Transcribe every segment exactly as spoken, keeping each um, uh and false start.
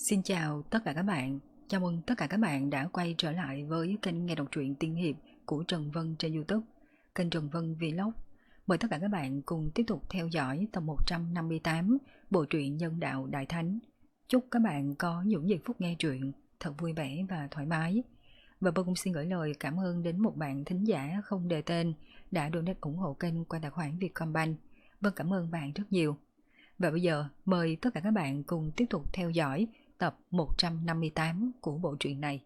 Xin chào tất cả các bạn, chào mừng tất cả các bạn đã quay trở lại với kênh nghe đọc truyện tiên hiệp của Trần Vân trên YouTube, kênh Trần Vân Vlog. Mời tất cả các bạn cùng tiếp tục theo dõi tập một trăm năm mươi tám bộ truyện Nhân đạo Đại Thánh. Chúc các bạn có những giây phút nghe truyện thật vui vẻ và thoải mái. Và Vân cũng xin gửi lời cảm ơn đến một bạn thính giả không đề tên đã donate ủng hộ kênh qua tài khoản Vietcombank. Vân cảm ơn bạn rất nhiều. Và bây giờ mời tất cả các bạn cùng tiếp tục theo dõi tập một trăm năm mươi tám của bộ truyện này.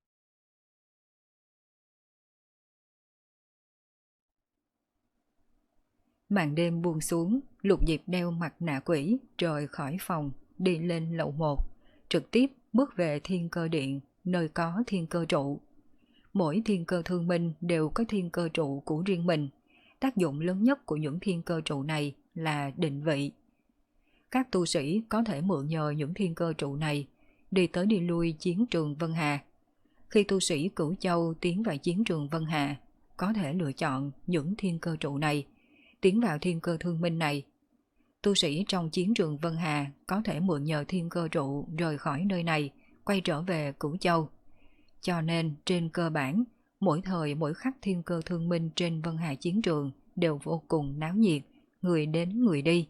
Màn đêm buông xuống, Lục Diệp đeo mặt nạ quỷ rời khỏi phòng, đi lên lầu một, trực tiếp bước về Thiên Cơ Điện, nơi có thiên cơ trụ. Mỗi thiên cơ thương minh đều có thiên cơ trụ của riêng mình. Tác dụng lớn nhất của những thiên cơ trụ này là định vị. Các tu sĩ có thể mượn nhờ những thiên cơ trụ này đi tới đi lui chiến trường Vân Hà. Khi tu sĩ Cửu Châu tiến vào chiến trường Vân Hà, có thể lựa chọn những thiên cơ trụ này, tiến vào thiên cơ thương minh này. Tu sĩ trong chiến trường Vân Hà có thể mượn nhờ thiên cơ trụ rời khỏi nơi này, quay trở về Cửu Châu. Cho nên trên cơ bản, mỗi thời mỗi khắc thiên cơ thương minh trên Vân Hà chiến trường đều vô cùng náo nhiệt, người đến người đi.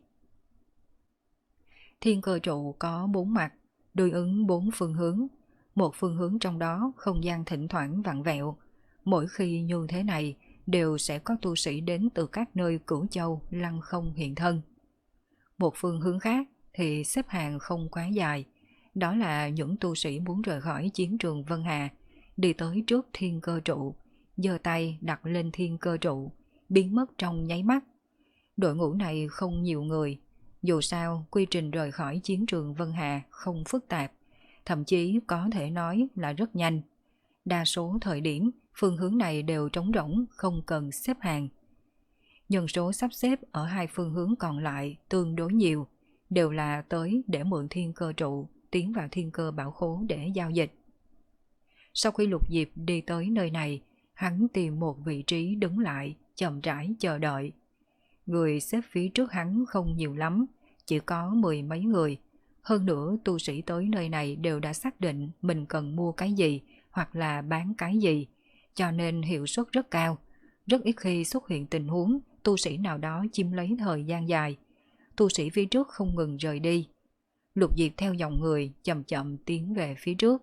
Thiên cơ trụ có bốn mặt, đối ứng bốn phương hướng. Một phương hướng trong đó không gian thỉnh thoảng vặn vẹo. Mỗi khi như thế này đều sẽ có tu sĩ đến từ các nơi Cửu Châu lăng không hiện thân. Một phương hướng khác thì xếp hàng không quá dài. Đó là những tu sĩ muốn rời khỏi chiến trường Vân Hà, đi tới trước thiên cơ trụ, giơ tay đặt lên thiên cơ trụ, biến mất trong nháy mắt. Đội ngũ này không nhiều người. Dù sao, quy trình rời khỏi chiến trường Vân Hà không phức tạp, thậm chí có thể nói là rất nhanh. Đa số thời điểm, phương hướng này đều trống rỗng, không cần xếp hàng. Nhân số sắp xếp ở hai phương hướng còn lại tương đối nhiều, đều là tới để mượn thiên cơ trụ, tiến vào thiên cơ bảo khố để giao dịch. Sau khi Lục Diệp đi tới nơi này, hắn tìm một vị trí đứng lại, chậm rãi chờ đợi. Người xếp phía trước hắn không nhiều lắm, chỉ có mười mấy người. Hơn nữa tu sĩ tới nơi này đều đã xác định mình cần mua cái gì hoặc là bán cái gì, cho nên hiệu suất rất cao. Rất ít khi xuất hiện tình huống tu sĩ nào đó chiếm lấy thời gian dài. Tu sĩ phía trước không ngừng rời đi. Lục Diệp theo dòng người chậm chậm tiến về phía trước.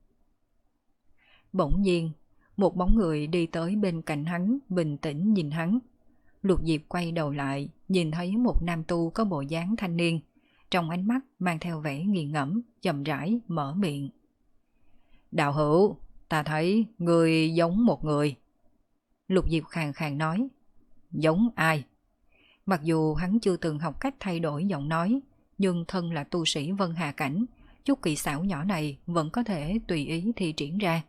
Bỗng nhiên, một bóng người đi tới bên cạnh hắn, bình tĩnh nhìn hắn. Lục Diệp quay đầu lại, nhìn thấy một nam tu có bộ dáng thanh niên, trong ánh mắt mang theo vẻ nghiền ngẫm, chậm rãi mở miệng. Đạo hữu, ta thấy người giống một người. Lục Diệp khàn khàn nói. Giống ai? Mặc dù hắn chưa từng học cách thay đổi giọng nói, nhưng thân là tu sĩ Vân Hà Cảnh, chút kỳ xảo nhỏ này vẫn có thể tùy ý thi triển ra.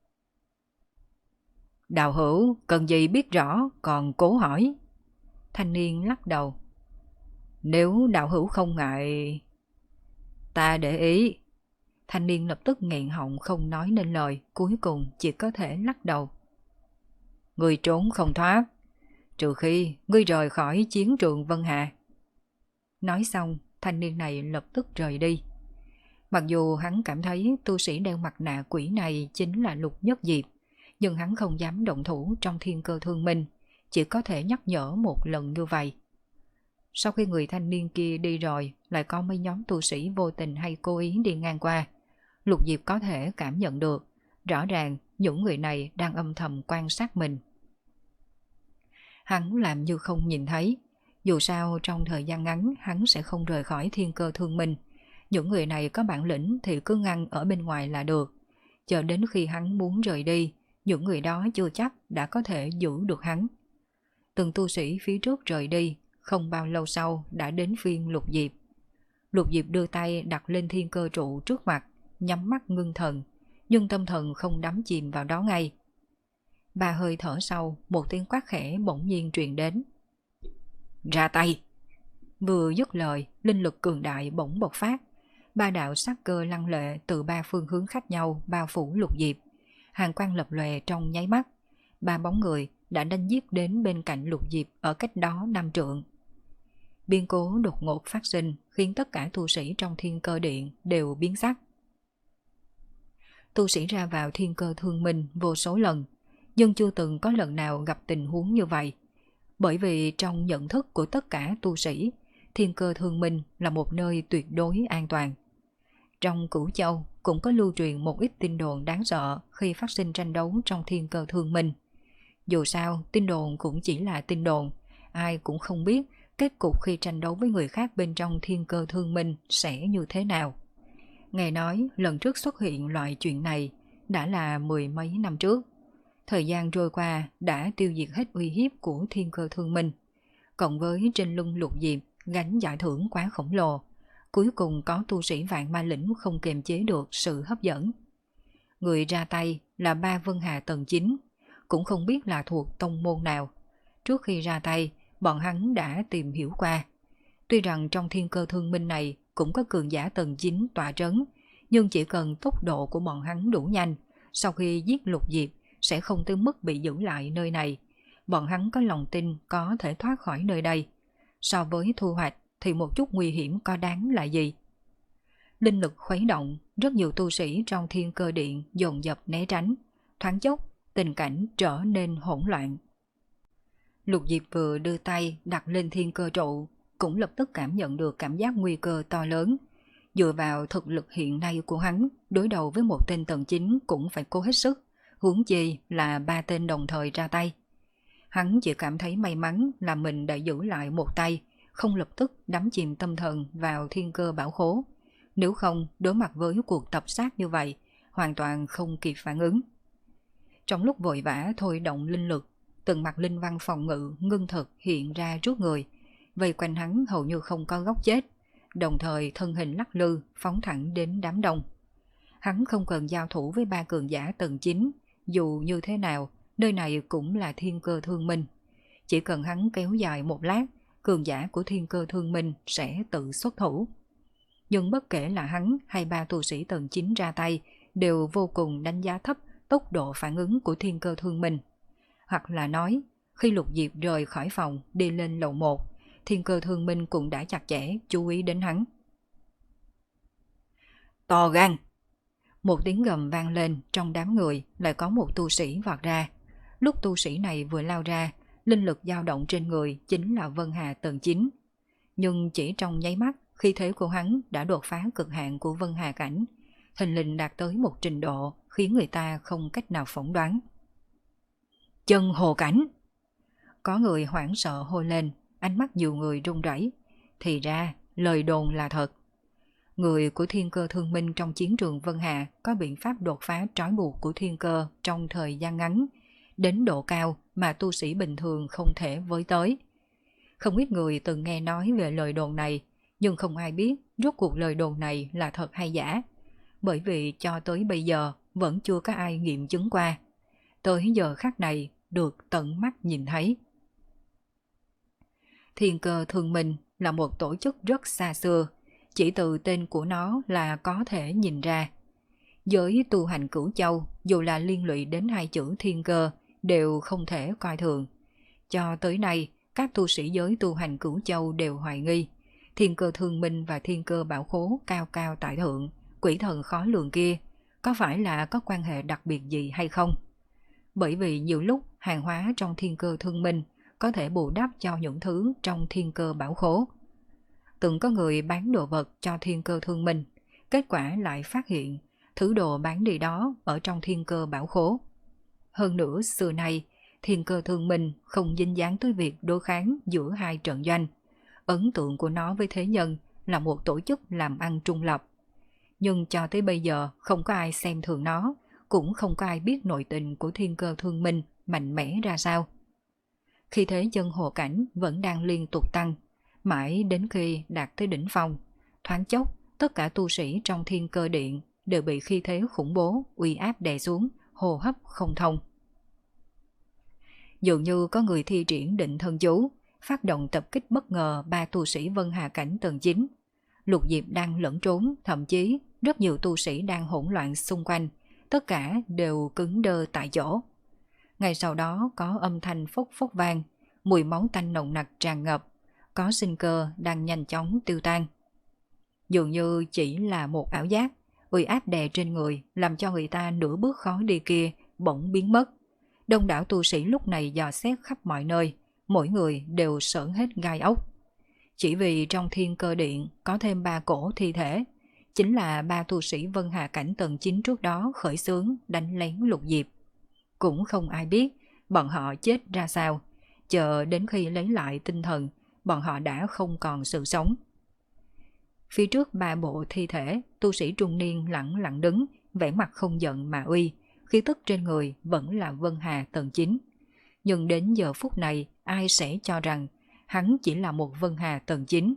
Đạo hữu cần gì biết rõ còn cố hỏi. Thanh niên lắc đầu. Nếu đạo hữu không ngại... Ta để ý. Thanh niên lập tức nghẹn họng không nói nên lời, cuối cùng chỉ có thể lắc đầu. Ngươi trốn không thoát, trừ khi ngươi rời khỏi chiến trường Vân Hà. Nói xong, thanh niên này lập tức rời đi. Mặc dù hắn cảm thấy tu sĩ đeo mặt nạ quỷ này chính là Lục Nhất Diệp, nhưng hắn không dám động thủ trong thiên cơ thương minh, chỉ có thể nhắc nhở một lần như vậy. Sau khi người thanh niên kia đi rồi, lại có mấy nhóm tu sĩ vô tình hay cố ý đi ngang qua. Lục Diệp có thể cảm nhận được, rõ ràng những người này đang âm thầm quan sát mình. Hắn làm như không nhìn thấy, dù sao trong thời gian ngắn hắn sẽ không rời khỏi thiên cơ thương minh. Những người này có bản lĩnh thì cứ ngăn ở bên ngoài là được, chờ đến khi hắn muốn rời đi, những người đó chưa chắc đã có thể giữ được hắn. Từng tu sĩ phía trước rời đi, không bao lâu sau đã đến phiên Lục Diệp. Lục Diệp đưa tay đặt lên thiên cơ trụ trước mặt, nhắm mắt ngưng thần, nhưng tâm thần không đắm chìm vào đó ngay. Ba hơi thở sau, một tiếng quát khẽ bỗng nhiên truyền đến. Ra tay! Vừa dứt lời, linh lực cường đại bỗng bộc phát. Ba đạo sắc cơ lăng lệ từ ba phương hướng khác nhau bao phủ Lục Diệp. Hàn quang lập lòe trong nháy mắt. Ba bóng người đã đánh giết đến bên cạnh Lục Diệp ở cách đó năm trượng. Biến cố đột ngột phát sinh khiến tất cả tu sĩ trong thiên cơ điện đều biến sắc. Tu sĩ ra vào thiên cơ thương minh vô số lần, nhưng chưa từng có lần nào gặp tình huống như vậy. Bởi vì trong nhận thức của tất cả tu sĩ, thiên cơ thương minh là một nơi tuyệt đối an toàn. Trong Cửu Châu cũng có lưu truyền một ít tin đồn đáng sợ khi phát sinh tranh đấu trong thiên cơ thương minh. Dù sao, tin đồn cũng chỉ là tin đồn, ai cũng không biết kết cục khi tranh đấu với người khác bên trong thiên cơ thương minh sẽ như thế nào. Nghe nói lần trước xuất hiện loại chuyện này đã là mười mấy năm trước. Thời gian trôi qua đã tiêu diệt hết uy hiếp của thiên cơ thương minh. Cộng với trên lưng Lục Diệp gánh giải thưởng quá khổng lồ, cuối cùng có tu sĩ Vạn Ma Lĩnh không kiềm chế được sự hấp dẫn. Người ra tay là ba Vân Hà tầng chín, cũng không biết là thuộc tông môn nào. Trước khi ra tay, bọn hắn đã tìm hiểu qua. Tuy rằng trong thiên cơ thương minh này cũng có cường giả tầng chín tọa trấn, nhưng chỉ cần tốc độ của bọn hắn đủ nhanh, sau khi giết Lục Diệp sẽ không tới mức bị giữ lại nơi này. Bọn hắn có lòng tin có thể thoát khỏi nơi đây. So với thu hoạch thì một chút nguy hiểm có đáng là gì? Linh lực khuấy động, rất nhiều tu sĩ trong thiên cơ điện dồn dập né tránh. Thoáng chốc, tình cảnh trở nên hỗn loạn. Lục Diệp vừa đưa tay đặt lên thiên cơ trụ, cũng lập tức cảm nhận được cảm giác nguy cơ to lớn. Dựa vào thực lực hiện nay của hắn, đối đầu với một tên tầng chín cũng phải cố hết sức, huống chi là ba tên đồng thời ra tay. Hắn chỉ cảm thấy may mắn là mình đã giữ lại một tay, không lập tức đắm chìm tâm thần vào thiên cơ bảo khố. Nếu không, đối mặt với cuộc tập sát như vậy, hoàn toàn không kịp phản ứng. Trong lúc vội vã thôi động linh lực, từng mặt linh văn phòng ngự ngưng thực hiện ra trước người, vây quanh hắn hầu như không có góc chết, đồng thời thân hình lắc lư phóng thẳng đến đám đông. Hắn không cần giao thủ với ba cường giả tầng chín, dù như thế nào, nơi này cũng là thiên cơ thương minh. Chỉ cần hắn kéo dài một lát, cường giả của thiên cơ thương minh sẽ tự xuất thủ. Nhưng bất kể là hắn hay ba tu sĩ tầng chín ra tay, đều vô cùng đánh giá thấp tốc độ phản ứng của thiên cơ thương minh. Hoặc là nói, khi Lục Diệp rời khỏi phòng đi lên lầu một, thiên cơ thương minh cũng đã chặt chẽ chú ý đến hắn. To gan! Một tiếng gầm vang lên, trong đám người lại có một tu sĩ vọt ra. Lúc tu sĩ này vừa lao ra, linh lực dao động trên người chính là Vân Hà tầng chín. Nhưng chỉ trong nháy mắt, khí thế của hắn đã đột phá cực hạn của Vân Hà cảnh, thình lình đạt tới một trình độ khiến người ta không cách nào phỏng đoán. Chân hồ cảnh! Có người hoảng sợ hô lên, ánh mắt nhiều người run rẩy. Thì ra, lời đồn là thật. Người của thiên cơ thương minh trong chiến trường Vân Hà có biện pháp đột phá trói buộc của thiên cơ trong thời gian ngắn, đến độ cao mà tu sĩ bình thường không thể với tới. Không ít người từng nghe nói về lời đồn này, nhưng không ai biết rốt cuộc lời đồn này là thật hay giả, bởi vì cho tới bây giờ vẫn chưa có ai nghiệm chứng qua. Tới giờ khắc này được tận mắt nhìn thấy. Thiên cơ thương minh là một tổ chức rất xa xưa, chỉ từ tên của nó là có thể nhìn ra. Giới tu hành Cửu Châu, dù là liên lụy đến hai chữ thiên cơ, đều không thể coi thường. Cho tới nay, các tu sĩ giới tu hành Cửu Châu đều hoài nghi, thiên cơ thương minh và thiên cơ bảo khố cao cao tại thượng, quỷ thần khó lường kia, có phải là có quan hệ đặc biệt gì hay không? Bởi vì nhiều lúc hàng hóa trong thiên cơ thương minh có thể bù đắp cho những thứ trong thiên cơ bảo khố. Từng có người bán đồ vật cho thiên cơ thương minh, kết quả lại phát hiện thứ đồ bán đi đó ở trong thiên cơ bảo khố. Hơn nữa xưa nay, thiên cơ thương minh không dính dáng tới việc đối kháng giữa hai trận doanh. Ấn tượng của nó với thế nhân là một tổ chức làm ăn trung lập. Nhưng cho tới bây giờ không có ai xem thường nó, cũng không có ai biết nội tình của thiên cơ thương minh mạnh mẽ ra sao. Khi thế chân hồ cảnh vẫn đang liên tục tăng, mãi đến khi đạt tới đỉnh phong, thoáng chốc tất cả tu sĩ trong thiên cơ điện đều bị khí thế khủng bố uy áp đè xuống, hô hấp không thông. Dường như có người thi triển định thân chú, phát động tập kích bất ngờ ba tu sĩ Vân Hà cảnh tầng chín. Lục Diệp đang lẫn trốn, thậm chí rất nhiều tu sĩ đang hỗn loạn xung quanh, tất cả đều cứng đơ tại chỗ. Ngay sau đó có âm thanh phốc phốc vang, mùi máu tanh nồng nặc tràn ngập, có sinh cơ đang nhanh chóng tiêu tan. Dường như chỉ là một ảo giác, uy áp đè trên người làm cho người ta nửa bước khó đi kia bỗng biến mất. Đông đảo tu sĩ lúc này dò xét khắp mọi nơi, mỗi người đều sởn hết gai ốc. Chỉ vì trong Thiên Cơ Điện có thêm ba cổ thi thể, chính là ba tu sĩ Vân Hà cảnh tầng chín trước đó khởi xướng đánh lén Lục Diệp. Cũng không ai biết bọn họ chết ra sao, chờ đến khi lấy lại tinh thần, bọn họ đã không còn sự sống. Phía trước ba bộ thi thể, tu sĩ trung niên lặng lặng đứng, vẻ mặt không giận mà uy, khí tức trên người vẫn là Vân Hà tầng chín. Nhưng đến giờ phút này, ai sẽ cho rằng hắn chỉ là một Vân Hà tầng chín.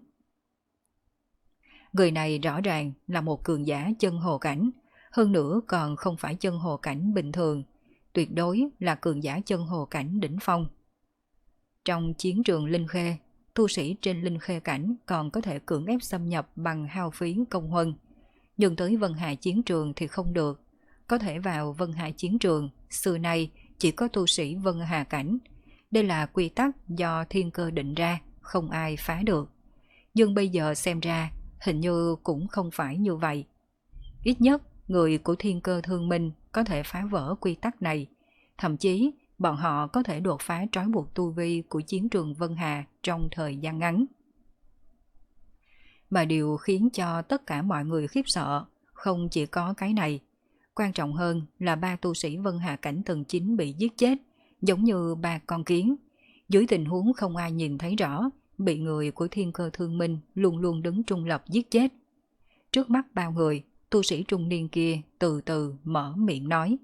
Người này rõ ràng là một cường giả chân hồ cảnh, hơn nữa còn không phải chân hồ cảnh bình thường, tuyệt đối là cường giả chân hồ cảnh đỉnh phong. Trong chiến trường Linh Khê, tu sĩ trên Linh Khê cảnh còn có thể cưỡng ép xâm nhập bằng hao phí công huân, nhưng tới Vân Hà chiến trường thì không được. Có thể vào Vân Hà chiến trường, xưa nay chỉ có tu sĩ Vân Hà cảnh. Đây là quy tắc do Thiên Cơ định ra, không ai phá được. Nhưng bây giờ xem ra, hình như cũng không phải như vậy. Ít nhất, người của Thiên Cơ Thương Minh có thể phá vỡ quy tắc này. Thậm chí, bọn họ có thể đột phá trói buộc tu vi của chiến trường Vân Hà trong thời gian ngắn. Mà điều khiến cho tất cả mọi người khiếp sợ không chỉ có cái này. Quan trọng hơn là ba tu sĩ Vân Hà cảnh tầng chín bị giết chết, giống như ba con kiến. Dưới tình huống không ai nhìn thấy rõ, bị người của Thiên Cơ Thương Minh luôn luôn đứng trung lập giết chết. Trước mắt bao người, tu sĩ trung niên kia từ từ mở miệng nói.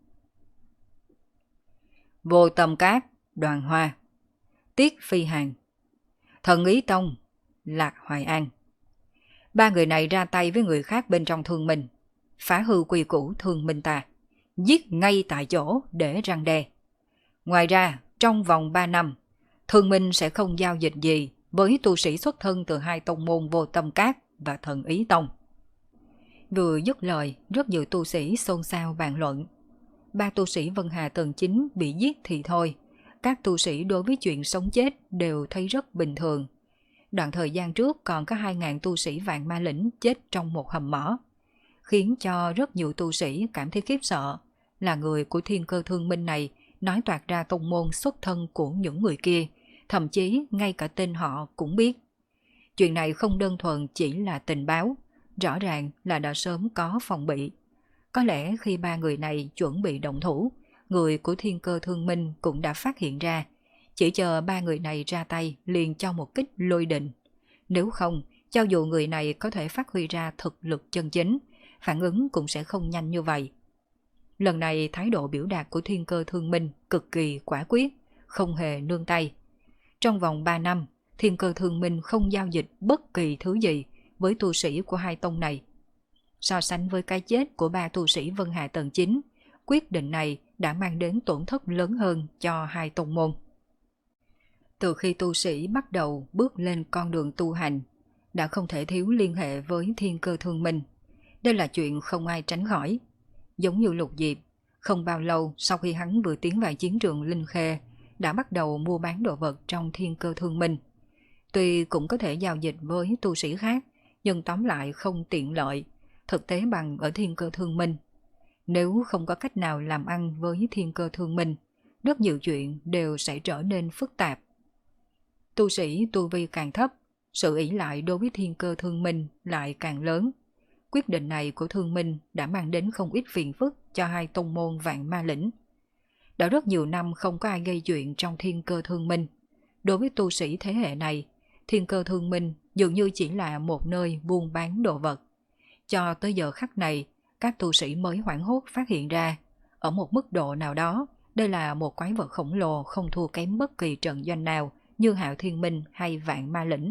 Vô Tâm Cát, Đoàn Hoa, Tiết Phi Hàn, Thần Ý Tông, Lạc Hoài An. Ba người này ra tay với người khác bên trong Thương Minh, phá hư quy củ Thương Minh ta, giết ngay tại chỗ để răn đe. Ngoài ra, trong vòng ba năm, Thương Minh sẽ không giao dịch gì với tu sĩ xuất thân từ hai tông môn Vô Tâm Cát và Thần Ý Tông. Vừa dứt lời, rất nhiều tu sĩ xôn xao bàn luận. Ba tu sĩ Vân Hà tầng chín bị giết thì thôi, các tu sĩ đối với chuyện sống chết đều thấy rất bình thường. Đoạn thời gian trước còn có hai nghìn tu sĩ Vạn Ma Lĩnh chết trong một hầm mỏ. Khiến cho rất nhiều tu sĩ cảm thấy khiếp sợ là người của Thiên Cơ Thương Minh này nói toạc ra tông môn xuất thân của những người kia, thậm chí ngay cả tên họ cũng biết. Chuyện này không đơn thuần chỉ là tình báo, rõ ràng là đã sớm có phòng bị. Có lẽ khi ba người này chuẩn bị động thủ, người của Thiên Cơ Thương Minh cũng đã phát hiện ra, chỉ chờ ba người này ra tay liền cho một kích lôi đình. Nếu không, cho dù người này có thể phát huy ra thực lực chân chính, phản ứng cũng sẽ không nhanh như vậy. Lần này thái độ biểu đạt của Thiên Cơ Thương Minh cực kỳ quả quyết, không hề nương tay. Trong vòng ba năm, Thiên Cơ Thương Minh không giao dịch bất kỳ thứ gì với tu sĩ của hai tông này. So sánh với cái chết của ba tu sĩ Vân Hà tầng chín, quyết định này đã mang đến tổn thất lớn hơn cho hai tông môn. Từ khi tu sĩ bắt đầu bước lên con đường tu hành, đã không thể thiếu liên hệ với Thiên Cơ Thương Minh. Đây là chuyện không ai tránh khỏi. Giống như Lục Diệp, không bao lâu sau khi hắn vừa tiến vào chiến trường Linh Khê, đã bắt đầu mua bán đồ vật trong Thiên Cơ Thương Minh. Tuy cũng có thể giao dịch với tu sĩ khác, nhưng tóm lại không tiện lợi, thực tế bằng ở Thiên Cơ Thương Minh. Nếu không có cách nào làm ăn với Thiên Cơ Thương Minh, rất nhiều chuyện đều sẽ trở nên phức tạp. Tu sĩ tu vi càng thấp, sự ỷ lại đối với Thiên Cơ Thương Minh lại càng lớn. Quyết định này của Thương Minh đã mang đến không ít phiền phức cho hai tông môn Vạn Ma Lĩnh. Đã rất nhiều năm không có ai gây chuyện trong Thiên Cơ Thương Minh. Đối với tu sĩ thế hệ này, Thiên Cơ Thương Minh dường như chỉ là một nơi buôn bán đồ vật. Cho tới giờ khắc này, các tu sĩ mới hoảng hốt phát hiện ra, ở một mức độ nào đó, đây là một quái vật khổng lồ không thua kém bất kỳ trận doanh nào như Hạo Thiên Minh hay Vạn Ma Lĩnh.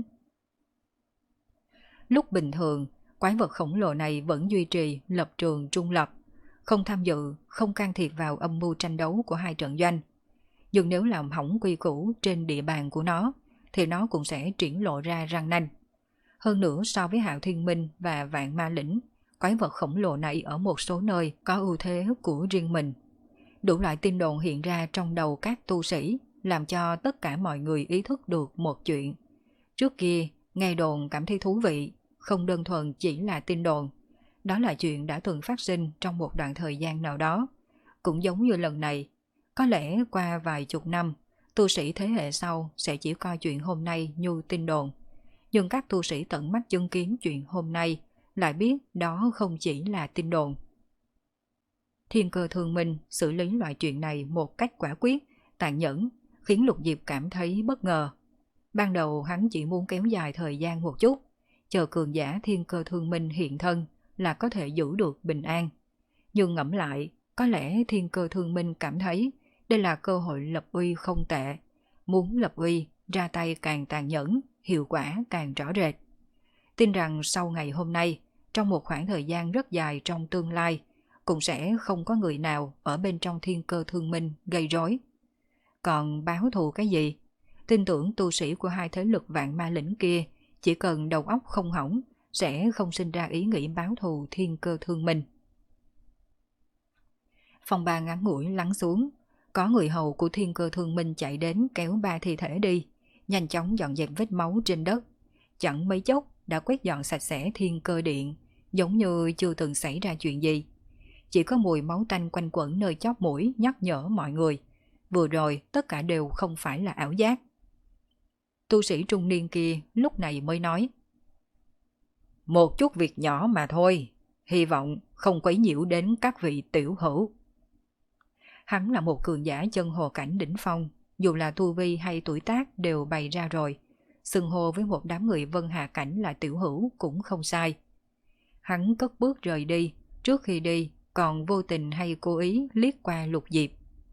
Lúc bình thường, quái vật khổng lồ này vẫn duy trì lập trường trung lập, không tham dự, không can thiệp vào âm mưu tranh đấu của hai trận doanh. Nhưng nếu làm hỏng quy củ trên địa bàn của nó, thì nó cũng sẽ triển lộ ra răng nanh. Hơn nữa so với Hạo Thiên Minh và Vạn Ma Lĩnh, quái vật khổng lồ này ở một số nơi có ưu thế của riêng mình. Đủ loại tin đồn hiện ra trong đầu các tu sĩ, làm cho tất cả mọi người ý thức được một chuyện. Trước kia, nghe đồn cảm thấy thú vị, không đơn thuần chỉ là tin đồn. Đó là chuyện đã từng phát sinh trong một đoạn thời gian nào đó. Cũng giống như lần này, có lẽ qua vài chục năm, tu sĩ thế hệ sau sẽ chỉ coi chuyện hôm nay như tin đồn. Nhưng các tu sĩ tận mắt chứng kiến chuyện hôm nay lại biết đó không chỉ là tin đồn. Thiên Cơ Thương Minh xử lý loại chuyện này một cách quả quyết, tàn nhẫn, khiến Lục Diệp cảm thấy bất ngờ. Ban đầu hắn chỉ muốn kéo dài thời gian một chút, chờ cường giả Thiên Cơ Thương Minh hiện thân là có thể giữ được bình an. Nhưng ngẫm lại, có lẽ Thiên Cơ Thương Minh cảm thấy đây là cơ hội lập uy không tệ. Muốn lập uy, ra tay càng tàn nhẫn, hiệu quả càng rõ rệt. Tin rằng sau ngày hôm nay, trong một khoảng thời gian rất dài trong tương lai, cũng sẽ không có người nào ở bên trong Thiên Cơ Thương Minh gây rối. Còn báo thù cái gì? Tin tưởng tu sĩ của hai thế lực vạn ma lĩnh kia chỉ cần đầu óc không hỏng sẽ không sinh ra ý nghĩ báo thù Thiên Cơ Thương Minh. Phòng ba ngắn ngủi lắng xuống, có người hầu của Thiên Cơ Thương Minh chạy đến kéo ba thi thể đi, nhanh chóng dọn dẹp vết máu trên đất. Chẳng mấy chốc đã quét dọn sạch sẽ Thiên Cơ Điện, giống như chưa từng xảy ra chuyện gì. Chỉ có mùi máu tanh quanh quẩn nơi chóp mũi nhắc nhở mọi người. Vừa rồi tất cả đều không phải là ảo giác. Tu sĩ trung niên kia lúc này mới nói: một chút việc nhỏ mà thôi, hy vọng không quấy nhiễu đến các vị tiểu hữu. Hắn là một cường giả chân hồ cảnh đỉnh phong, dù là tu vi hay tuổi tác đều bày ra rồi. Xưng hô với một đám người Vân Hà cảnh là tiểu hữu cũng không sai. Hắn cất bước rời đi, trước khi đi còn vô tình hay cố ý liếc qua Lục Diệp.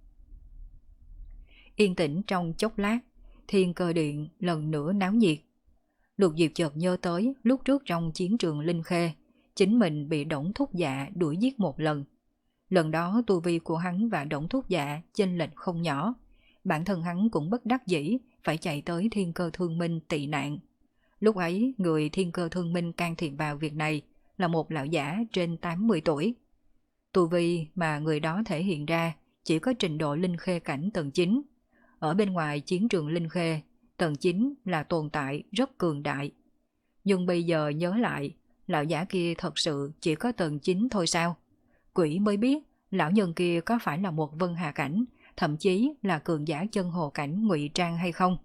Yên tĩnh trong chốc lát, Thiên Cơ Điện lần nữa náo nhiệt. Lục Diệp chợt nhớ tới lúc trước trong chiến trường Linh Khê, chính mình bị Đổng Thúc Dạ đuổi giết một lần. Lần đó tu vi của hắn và Đổng Thúc Dạ chênh lệch không nhỏ, bản thân hắn cũng bất đắc dĩ phải chạy tới Thiên Cơ Thương Minh tị nạn. Lúc ấy người Thiên Cơ Thương Minh can thiệp vào việc này là một lão giả trên tám mươi tuổi. Tu vi mà người đó thể hiện ra chỉ có trình độ Linh Khê cảnh tầng chín. Ở bên ngoài chiến trường Linh Khê, tầng chín là tồn tại rất cường đại. Nhưng bây giờ nhớ lại, lão giả kia thật sự chỉ có tầng chín thôi sao? Quỷ mới biết lão nhân kia có phải là một Vân Hà cảnh, thậm chí là cường giả chân hồ cảnh ngụy trang hay không?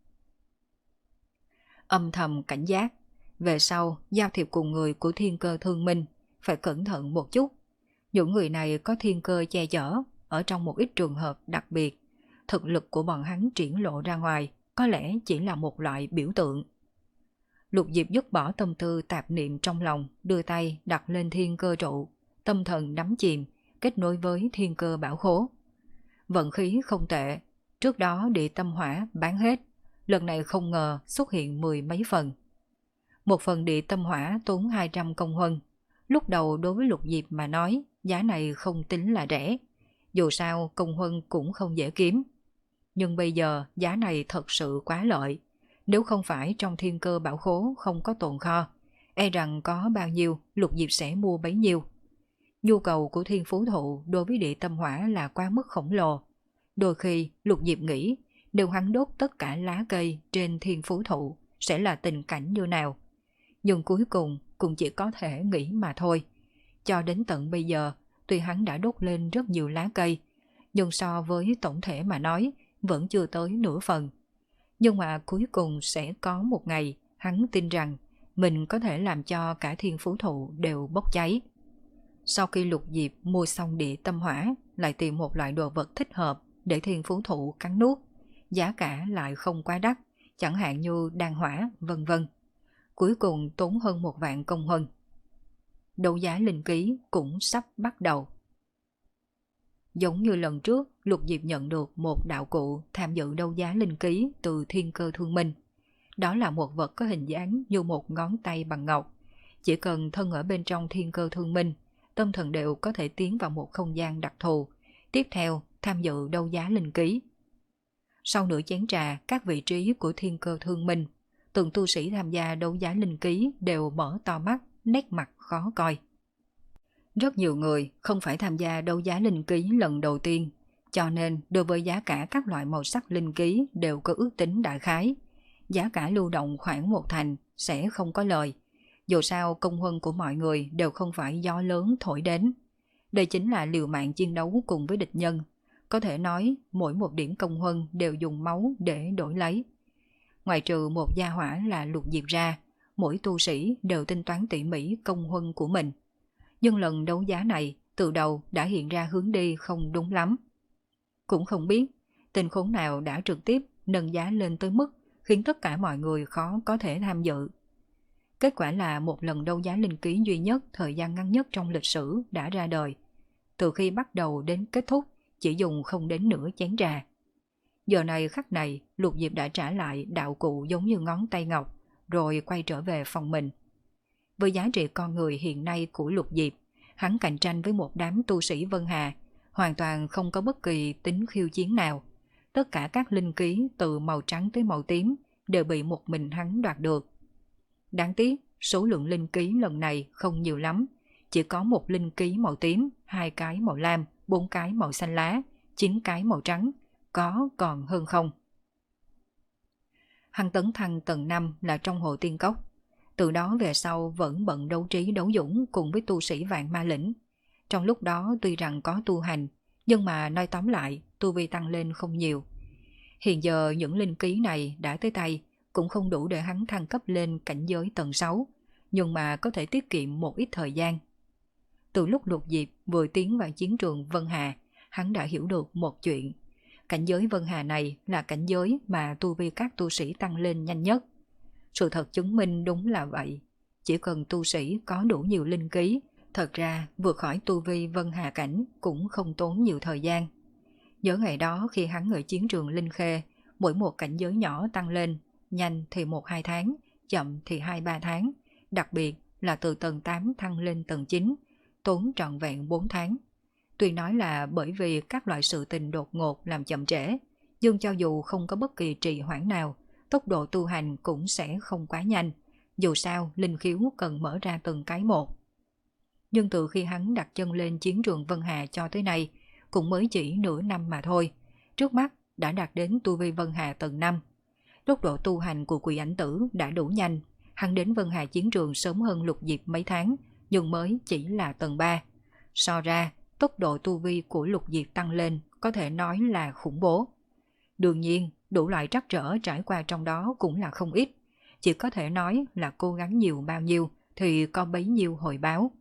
Âm thầm cảnh giác, về sau giao thiệp cùng người của Thiên Cơ Thương Minh phải cẩn thận một chút. Những người này có thiên cơ che chở, ở trong một ít trường hợp đặc biệt, thực lực của bọn hắn triển lộ ra ngoài có lẽ chỉ là một loại biểu tượng. Lục Diệp dứt bỏ tâm tư tạp niệm trong lòng, đưa tay đặt lên thiên cơ trụ, tâm thần đắm chìm, kết nối với thiên cơ bảo khố. Vận khí không tệ, trước đó địa tâm hỏa bán hết, lần này không ngờ xuất hiện mười mấy phần. Một phần địa tâm hỏa tốn hai trăm công huân. Lúc đầu đối với Lục Diệp mà nói, giá này không tính là rẻ, dù sao công huân cũng không dễ kiếm. Nhưng bây giờ giá này thật sự quá lợi, nếu không phải trong thiên cơ bảo khố không có tồn kho, e rằng có bao nhiêu Lục Diệp sẽ mua bấy nhiêu. Nhu cầu của thiên phú thụ đối với địa tâm hỏa là quá mức khổng lồ. Đôi khi Lục Diệp nghĩ nếu hắn đốt tất cả lá cây trên thiên phú thụ sẽ là tình cảnh như nào. Nhưng cuối cùng cũng chỉ có thể nghĩ mà thôi. Cho đến tận bây giờ, tuy hắn đã đốt lên rất nhiều lá cây, nhưng so với tổng thể mà nói vẫn chưa tới nửa phần. Nhưng mà cuối cùng sẽ có một ngày hắn tin rằng mình có thể làm cho cả thiên phú thụ đều bốc cháy. Sau khi Lục Diệp mua xong địa tâm hỏa, lại tìm một loại đồ vật thích hợp để thiên phú thụ cắn nuốt, giá cả lại không quá đắt, chẳng hạn như đan hỏa, vân vân. Cuối cùng tốn hơn một vạn công huân. Đấu giá linh ký cũng sắp bắt đầu. Giống như lần trước, Lục Diệp nhận được một đạo cụ tham dự đấu giá linh ký từ Thiên Cơ Thương Minh. Đó là một vật có hình dáng như một ngón tay bằng ngọc. Chỉ cần thân ở bên trong Thiên Cơ Thương Minh, tâm thần đều có thể tiến vào một không gian đặc thù. Tiếp theo, tham dự đấu giá linh ký. Sau nửa chén trà, các vị trí của Thiên Cơ Thương Minh, từng tu sĩ tham gia đấu giá linh ký đều mở to mắt, nét mặt khó coi. Rất nhiều người không phải tham gia đấu giá linh ký lần đầu tiên, cho nên đối với giá cả các loại màu sắc linh ký đều có ước tính đại khái. Giá cả lưu động khoảng một thành sẽ không có lời, Dù sao công huân của mọi người đều không phải gió lớn thổi đến. Đây chính là liều mạng chiến đấu cùng với địch nhân. Có thể nói mỗi một điểm công huân đều dùng máu để đổi lấy. Ngoài trừ một gia hỏa là Lục Diệp ra, mỗi tu sĩ đều tính toán tỉ mỉ công huân của mình. Nhưng lần đấu giá này từ đầu đã hiện ra hướng đi không đúng lắm. Cũng không biết tên khốn nào đã trực tiếp nâng giá lên tới mức khiến tất cả mọi người khó có thể tham dự. Kết quả là một lần đấu giá linh ký duy nhất thời gian ngắn nhất trong lịch sử đã ra đời. Từ khi bắt đầu đến kết thúc chỉ dùng không đến nửa chén trà. Giờ này khắc này Lục Diệp đã trả lại đạo cụ giống như ngón tay ngọc rồi quay trở về phòng mình. Với giá trị con người hiện nay của Lục Diệp, hắn cạnh tranh với một đám tu sĩ Vân Hà hoàn toàn không có bất kỳ tính khiêu chiến nào. Tất cả các linh ký từ màu trắng tới màu tím đều bị một mình hắn đoạt được. Đáng tiếc, số lượng linh ký lần này không nhiều lắm. Chỉ có một linh ký màu tím, hai cái màu lam, bốn cái màu xanh lá, chín cái màu trắng, có còn hơn không. Hắn tấn thăng tầng năm là trong hồ tiên cốc. Từ đó về sau vẫn bận đấu trí đấu dũng cùng với tu sĩ Vạn Ma Lĩnh. Trong lúc đó tuy rằng có tu hành, nhưng mà nói tóm lại, tu vi tăng lên không nhiều. Hiện giờ những linh ký này đã tới tay, cũng không đủ để hắn thăng cấp lên cảnh giới tầng sáu, nhưng mà có thể tiết kiệm một ít thời gian. Từ lúc Lục Diệp vừa tiến vào chiến trường Vân Hà, hắn đã hiểu được một chuyện. Cảnh giới Vân Hà này là cảnh giới mà tu vi các tu sĩ tăng lên nhanh nhất. Sự thật chứng minh đúng là vậy. Chỉ cần tu sĩ có đủ nhiều linh ký, thật ra vượt khỏi tu vi Vân Hà cảnh cũng không tốn nhiều thời gian. Nhớ ngày đó khi hắn ở chiến trường Linh Khê, mỗi một cảnh giới nhỏ tăng lên, nhanh thì một hai tháng, chậm thì hai ba tháng, đặc biệt là từ tầng tám thăng lên tầng chín, tốn trọn vẹn bốn tháng. Tuy nói là bởi vì các loại sự tình đột ngột làm chậm trễ, nhưng cho dù không có bất kỳ trì hoãn nào, tốc độ tu hành cũng sẽ không quá nhanh, dù sao linh khiếu cần mở ra từng cái một. Nhưng từ khi hắn đặt chân lên chiến trường Vân Hà cho tới nay, cũng mới chỉ nửa năm mà thôi, trước mắt đã đạt đến tu vi Vân Hà tầng năm. Tốc độ tu hành của Quỷ Ảnh Tử đã đủ nhanh, hắn đến Vân Hà chiến trường sớm hơn Lục Diệp mấy tháng, nhưng mới chỉ là tầng ba. So ra, tốc độ tu vi của Lục Diệp tăng lên có thể nói là khủng bố. Đương nhiên, đủ loại trắc trở trải qua trong đó cũng là không ít, chỉ có thể nói là cố gắng nhiều bao nhiêu thì có bấy nhiêu hồi báo.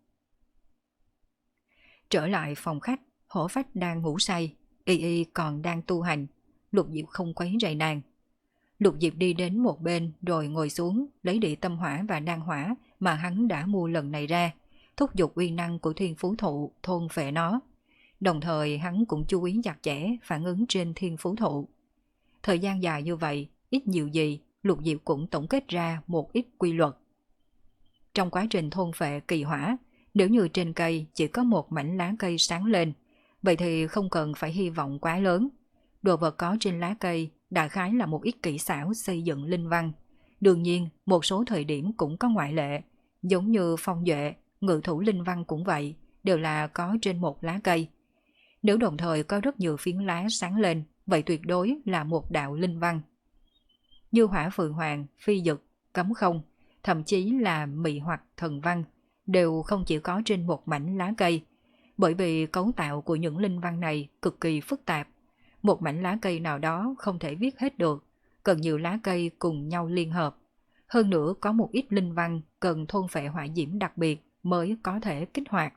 Trở lại phòng khách, Hổ Phách đang ngủ say, Y Y còn đang tu hành, Lục Diệp không quấy rầy nàng. Lục Diệp đi đến một bên rồi ngồi xuống, lấy địa tâm hỏa và đan hỏa mà hắn đã mua lần này ra, thúc giục uy năng của thiên phú thụ thôn phệ nó. Đồng thời hắn cũng chú ý chặt chẽ phản ứng trên thiên phú thụ. Thời gian dài như vậy, ít nhiều gì, Lục Diệp cũng tổng kết ra một ít quy luật. Trong quá trình thôn phệ kỳ hỏa, nếu như trên cây chỉ có một mảnh lá cây sáng lên, vậy thì không cần phải hy vọng quá lớn. Đồ vật có trên lá cây đại khái là một ít kỹ xảo xây dựng linh văn. Đương nhiên, một số thời điểm cũng có ngoại lệ, giống như phong duệ, ngự thủ linh văn cũng vậy, đều là có trên một lá cây. Nếu đồng thời có rất nhiều phiến lá sáng lên, vậy tuyệt đối là một đạo linh văn. Như hỏa phượng hoàng, phi dực, cấm không, thậm chí là mị hoặc thần văn, đều không chỉ có trên một mảnh lá cây, bởi vì cấu tạo của những linh văn này cực kỳ phức tạp. Một mảnh lá cây nào đó không thể viết hết được, cần nhiều lá cây cùng nhau liên hợp. Hơn nữa có một ít linh văn cần thôn phệ hỏa diễm đặc biệt mới có thể kích hoạt.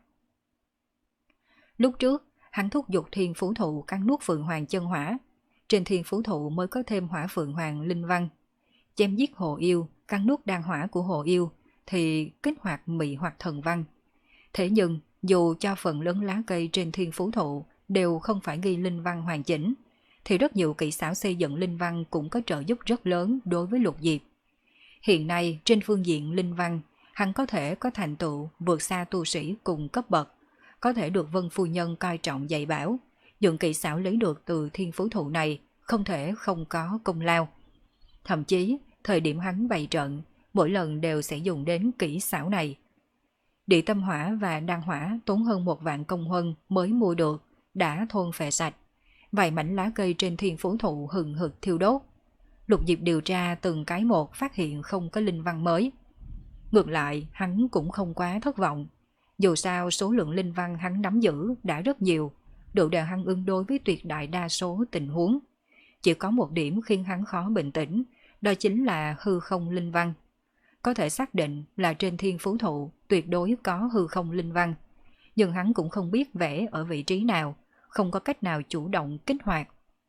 Lúc trước, hắn thúc giục thiên phú thụ cắn nuốt phượng hoàng chân hỏa. Trên thiên phú thụ mới có thêm hỏa phượng hoàng linh văn. Chém giết hồ yêu, cắn nuốt đan hỏa của hồ yêu thì kích hoạt mị hoặc thần văn. Thế nhưng, dù cho phần lớn lá cây trên thiên phú thụ đều không phải ghi linh văn hoàn chỉnh, thì rất nhiều kỹ xảo xây dựng linh văn cũng có trợ giúp rất lớn đối với Lục Diệp. Hiện nay, trên phương diện linh văn, hắn có thể có thành tựu vượt xa tu sĩ cùng cấp bậc, có thể được Vân Phu Nhân coi trọng dạy bảo. Những kỹ xảo lấy được từ thiên phú thụ này không thể không có công lao. Thậm chí, thời điểm hắn bày trận, mỗi lần đều sẽ dùng đến kỹ xảo này. Địa tâm hỏa và đan hỏa tốn hơn một vạn công huân mới mua được, đã thôn phệ sạch. Vài mảnh lá cây trên thiên phú thụ hừng hực thiêu đốt. Lục Diệp điều tra từng cái một phát hiện không có linh văn mới. Ngược lại, hắn cũng không quá thất vọng. Dù sao số lượng linh văn hắn nắm giữ đã rất nhiều, đủ để hắn ứng đối với tuyệt đại đa số tình huống. Chỉ có một điểm khiến hắn khó bình tĩnh, đó chính là hư không linh văn. Có thể xác định là trên thiên phú thụ tuyệt đối có hư không linh văn, nhưng hắn cũng không biết vẽ ở vị trí nào, không có cách nào chủ động kích hoạt.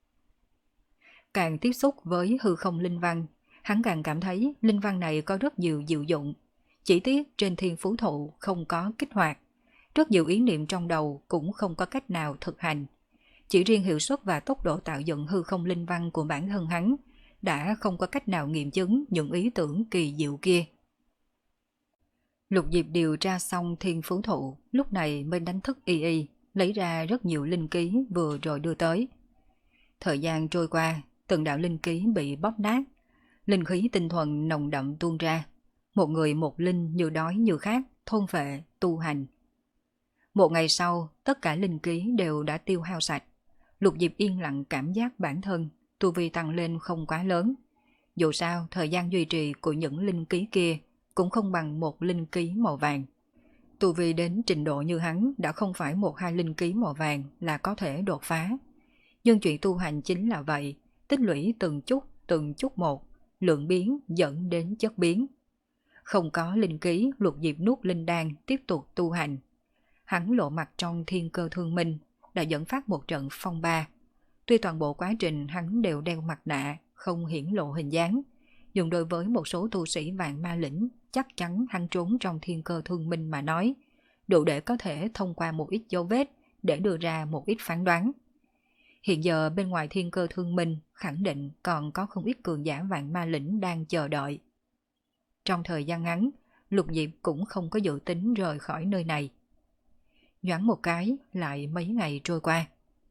Càng tiếp xúc với hư không linh văn, hắn càng cảm thấy linh văn này có rất nhiều diệu dụng. Chỉ tiếc trên thiên phú thụ không có kích hoạt, rất nhiều ý niệm trong đầu cũng không có cách nào thực hành. Chỉ riêng hiệu suất và tốc độ tạo dựng hư không linh văn của bản thân hắn đã không có cách nào nghiệm chứng những ý tưởng kỳ diệu kia. Lục Diệp điều tra xong thiên phú thụ, lúc này mới đánh thức y y, lấy ra rất nhiều linh ký vừa rồi đưa tới. Thời gian trôi qua, từng đạo linh ký bị bóp nát, linh khí tinh thuần nồng đậm tuôn ra. Một người một linh như đói như khát, thôn phệ, tu hành. Một ngày sau, tất cả linh ký đều đã tiêu hao sạch. Lục Diệp yên lặng cảm giác bản thân, tu vi tăng lên không quá lớn. Dù sao, thời gian duy trì của những linh ký kia cũng không bằng một linh ký màu vàng. Tu vi đến trình độ như hắn đã không phải một hai linh ký màu vàng là có thể đột phá. Nhưng chuyện tu hành chính là vậy, tích lũy từng chút, từng chút một, lượng biến dẫn đến chất biến. Không có linh ký, Lục Diệp nuốt linh đan tiếp tục tu hành. Hắn lộ mặt trong thiên cơ thương minh, đã dẫn phát một trận phong ba. Tuy toàn bộ quá trình hắn đều đeo mặt nạ, không hiển lộ hình dáng, nhưng đối với một số tu sĩ vạn ma lĩnh, chắc chắn hắn trốn trong thiên cơ thương minh mà nói, đủ để có thể thông qua một ít dấu vết để đưa ra một ít phán đoán. Hiện giờ bên ngoài thiên cơ thương minh khẳng định còn có không ít cường giả vạn ma lĩnh đang chờ đợi. Trong thời gian ngắn, Lục Diệp cũng không có dự tính rời khỏi nơi này. Nhoáng một cái, lại mấy ngày trôi qua.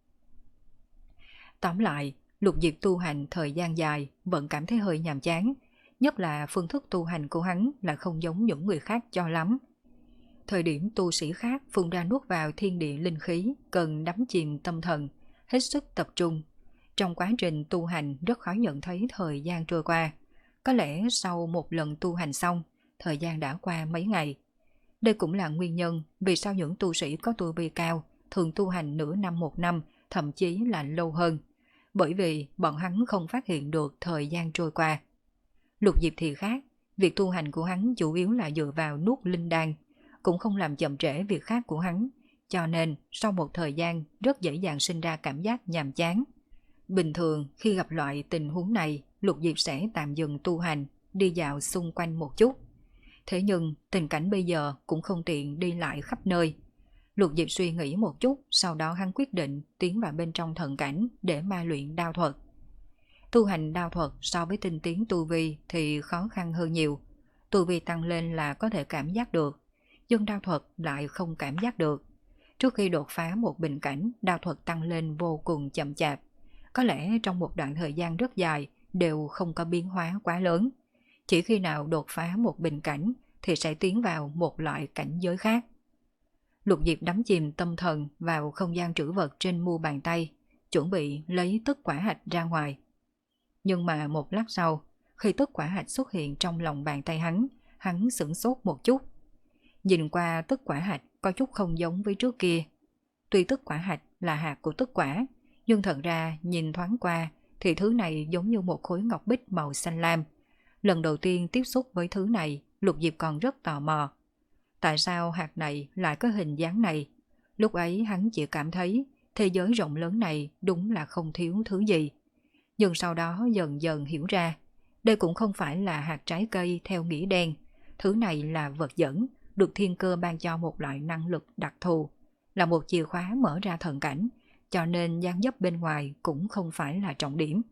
Tóm lại, Lục Diệp tu hành thời gian dài vẫn cảm thấy hơi nhàm chán, nhất là phương thức tu hành của hắn là không giống những người khác cho lắm. Thời điểm tu sĩ khác phun ra nuốt vào thiên địa linh khí cần đắm chìm tâm thần, hết sức tập trung. Trong quá trình tu hành rất khó nhận thấy thời gian trôi qua. Có lẽ sau một lần tu hành xong, thời gian đã qua mấy ngày. Đây cũng là nguyên nhân vì sao những tu sĩ có tu vi cao thường tu hành nửa năm một năm, thậm chí là lâu hơn. Bởi vì bọn hắn không phát hiện được thời gian trôi qua. Lục Diệp thì khác, việc tu hành của hắn chủ yếu là dựa vào nuốt linh đan, cũng không làm chậm trễ việc khác của hắn, cho nên sau một thời gian rất dễ dàng sinh ra cảm giác nhàm chán. Bình thường khi gặp loại tình huống này, Lục Diệp sẽ tạm dừng tu hành, đi dạo xung quanh một chút. Thế nhưng tình cảnh bây giờ cũng không tiện đi lại khắp nơi. Lục Diệp suy nghĩ một chút, sau đó hắn quyết định tiến vào bên trong thần cảnh để ma luyện đao thuật. Tu hành đao thuật so với tinh tiến tu vi thì khó khăn hơn nhiều. Tu vi tăng lên là có thể cảm giác được, nhưng đao thuật lại không cảm giác được. Trước khi đột phá một bình cảnh, đao thuật tăng lên vô cùng chậm chạp. Có lẽ trong một đoạn thời gian rất dài đều không có biến hóa quá lớn. Chỉ khi nào đột phá một bình cảnh thì sẽ tiến vào một loại cảnh giới khác. Lục Diệp đắm chìm tâm thần vào không gian trữ vật trên mu bàn tay, chuẩn bị lấy tức quả hạch ra ngoài. Nhưng mà một lát sau, khi tức quả hạch xuất hiện trong lòng bàn tay hắn, hắn sửng sốt một chút. Nhìn qua tức quả hạch có chút không giống với trước kia. Tuy tức quả hạch là hạt của tức quả, nhưng thật ra nhìn thoáng qua thì thứ này giống như một khối ngọc bích màu xanh lam. Lần đầu tiên tiếp xúc với thứ này, Lục Diệp còn rất tò mò. Tại sao hạt này lại có hình dáng này? Lúc ấy hắn chỉ cảm thấy thế giới rộng lớn này đúng là không thiếu thứ gì. Nhưng sau đó dần dần hiểu ra, đây cũng không phải là hạt trái cây theo nghĩa đen. Thứ này là vật dẫn, được thiên cơ ban cho một loại năng lực đặc thù, là một chìa khóa mở ra thần cảnh, cho nên dáng dấp bên ngoài cũng không phải là trọng điểm.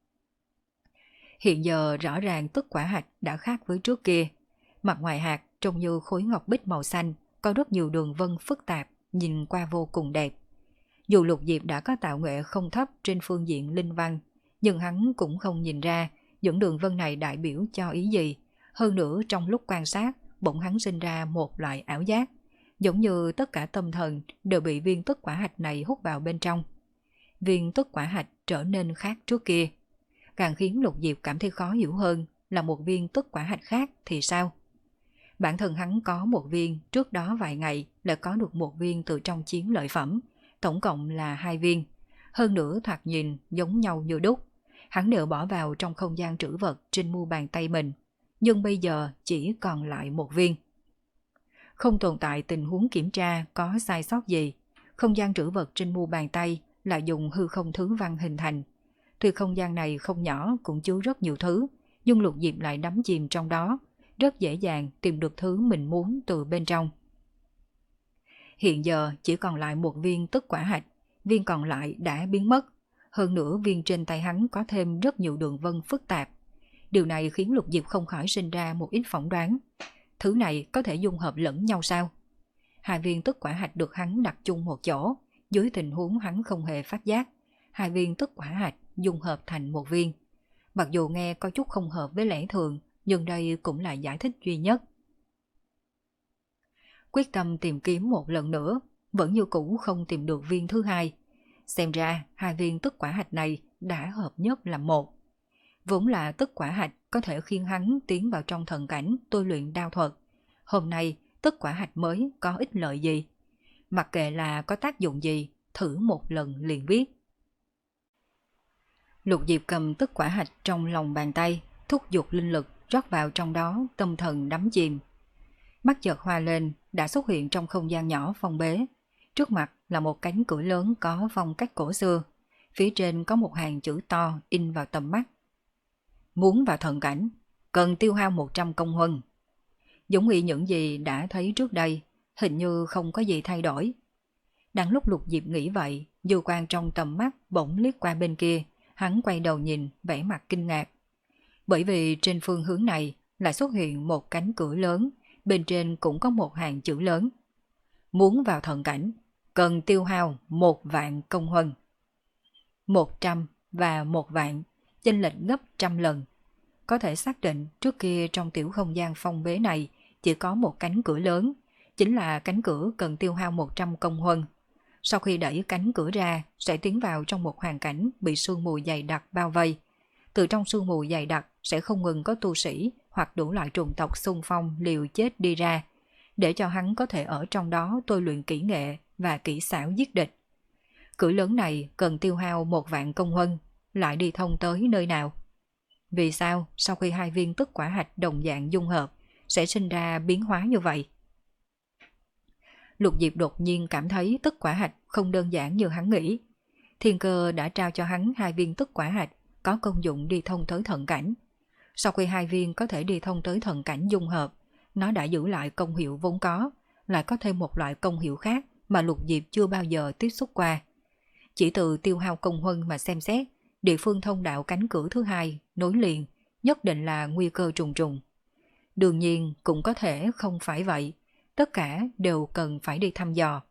Hiện giờ rõ ràng tức quả hạch đã khác với trước kia. Mặt ngoài hạt trông như khối ngọc bích màu xanh, có rất nhiều đường vân phức tạp, nhìn qua vô cùng đẹp. Dù Lục Diệp đã có tạo nghệ không thấp trên phương diện linh văn, nhưng hắn cũng không nhìn ra những đường vân này đại biểu cho ý gì. Hơn nữa trong lúc quan sát, bỗng hắn sinh ra một loại ảo giác, giống như tất cả tâm thần đều bị viên tức quả hạch này hút vào bên trong. Viên tức quả hạch trở nên khác trước kia. Càng khiến Lục Diệp cảm thấy khó hiểu hơn là một viên tức quả hạch khác thì sao? Bản thân hắn có một viên, trước đó vài ngày lại có được một viên từ trong chiến lợi phẩm, tổng cộng là hai viên. Hơn nữa thoạt nhìn giống nhau như đúc. Hắn đều bỏ vào trong không gian trữ vật trên mu bàn tay mình, nhưng bây giờ chỉ còn lại một viên. Không tồn tại tình huống kiểm tra có sai sót gì. Không gian trữ vật trên mu bàn tay là dùng hư không thứ văn hình thành. Tuy không gian này không nhỏ cũng chứa rất nhiều thứ, nhưng Lục Diệp lại đắm chìm trong đó, rất dễ dàng tìm được thứ mình muốn từ bên trong. Hiện giờ chỉ còn lại một viên tức quả hạch, viên còn lại đã biến mất. Hơn nữa viên trên tay hắn có thêm rất nhiều đường vân phức tạp. Điều này khiến Lục Diệp không khỏi sinh ra một ít phỏng đoán. Thứ này có thể dung hợp lẫn nhau sao? Hai viên tức quả hạch được hắn đặt chung một chỗ, dưới tình huống hắn không hề phát giác. Hai viên tức quả hạch dung hợp thành một viên. Mặc dù nghe có chút không hợp với lẽ thường, nhưng đây cũng là giải thích duy nhất. Quyết tâm tìm kiếm một lần nữa, vẫn như cũ không tìm được viên thứ hai. Xem ra hai viên tức quả hạch này đã hợp nhất làm một. Vốn là tức quả hạch có thể khiến hắn tiến vào trong thần cảnh tôi luyện đao thuật. Hôm nay tức quả hạch mới có ích lợi gì? Mặc kệ là có tác dụng gì, thử một lần liền biết. Lục Diệp cầm tức quả hạch trong lòng bàn tay, thúc giục linh lực rót vào trong đó, tâm thần đắm chìm. Mắt chợt hoa lên, đã xuất hiện trong không gian nhỏ phong bế. Trước mặt là một cánh cửa lớn có phong cách cổ xưa. Phía trên có một hàng chữ to in vào tầm mắt. Muốn vào thần cảnh, cần tiêu hao một trăm công huân. Giống như những gì đã thấy trước đây, hình như không có gì thay đổi. Đang lúc Lục Diệp nghĩ vậy, dư quang trong tầm mắt bỗng liếc qua bên kia, hắn quay đầu nhìn, vẻ mặt kinh ngạc. Bởi vì trên phương hướng này lại xuất hiện một cánh cửa lớn, bên trên cũng có một hàng chữ lớn. Muốn vào thần cảnh, cần tiêu hao một vạn công huân. Một trăm và một vạn, chênh lệch gấp trăm lần. Có thể xác định trước kia trong tiểu không gian phong bế này chỉ có một cánh cửa lớn, chính là cánh cửa cần tiêu hao một trăm công huân. Sau khi đẩy cánh cửa ra sẽ tiến vào trong một hoàn cảnh bị sương mù dày đặc bao vây. Từ trong sương mù dày đặc sẽ không ngừng có tu sĩ hoặc đủ loại trùng tộc xung phong liều chết đi ra, để cho hắn có thể ở trong đó tôi luyện kỹ nghệ và kỹ xảo giết địch. Cửa lớn này cần tiêu hao một vạn công huân, lại đi thông tới nơi nào? Vì sao sau khi hai viên tức quả hạch đồng dạng dung hợp sẽ sinh ra biến hóa như vậy? Lục Diệp đột nhiên cảm thấy tức quả hạch không đơn giản như hắn nghĩ. Thiên Cơ đã trao cho hắn hai viên tức quả hạch có công dụng đi thông tới thần cảnh. Sau khi hai viên có thể đi thông tới thần cảnh dung hợp, nó đã giữ lại công hiệu vốn có, lại có thêm một loại công hiệu khác mà Lục Diệp chưa bao giờ tiếp xúc qua. Chỉ từ tiêu hao công huân mà xem xét, địa phương thông đạo cánh cửa thứ hai nối liền nhất định là nguy cơ trùng trùng. Đương nhiên cũng có thể không phải vậy, tất cả đều cần phải đi thăm dò.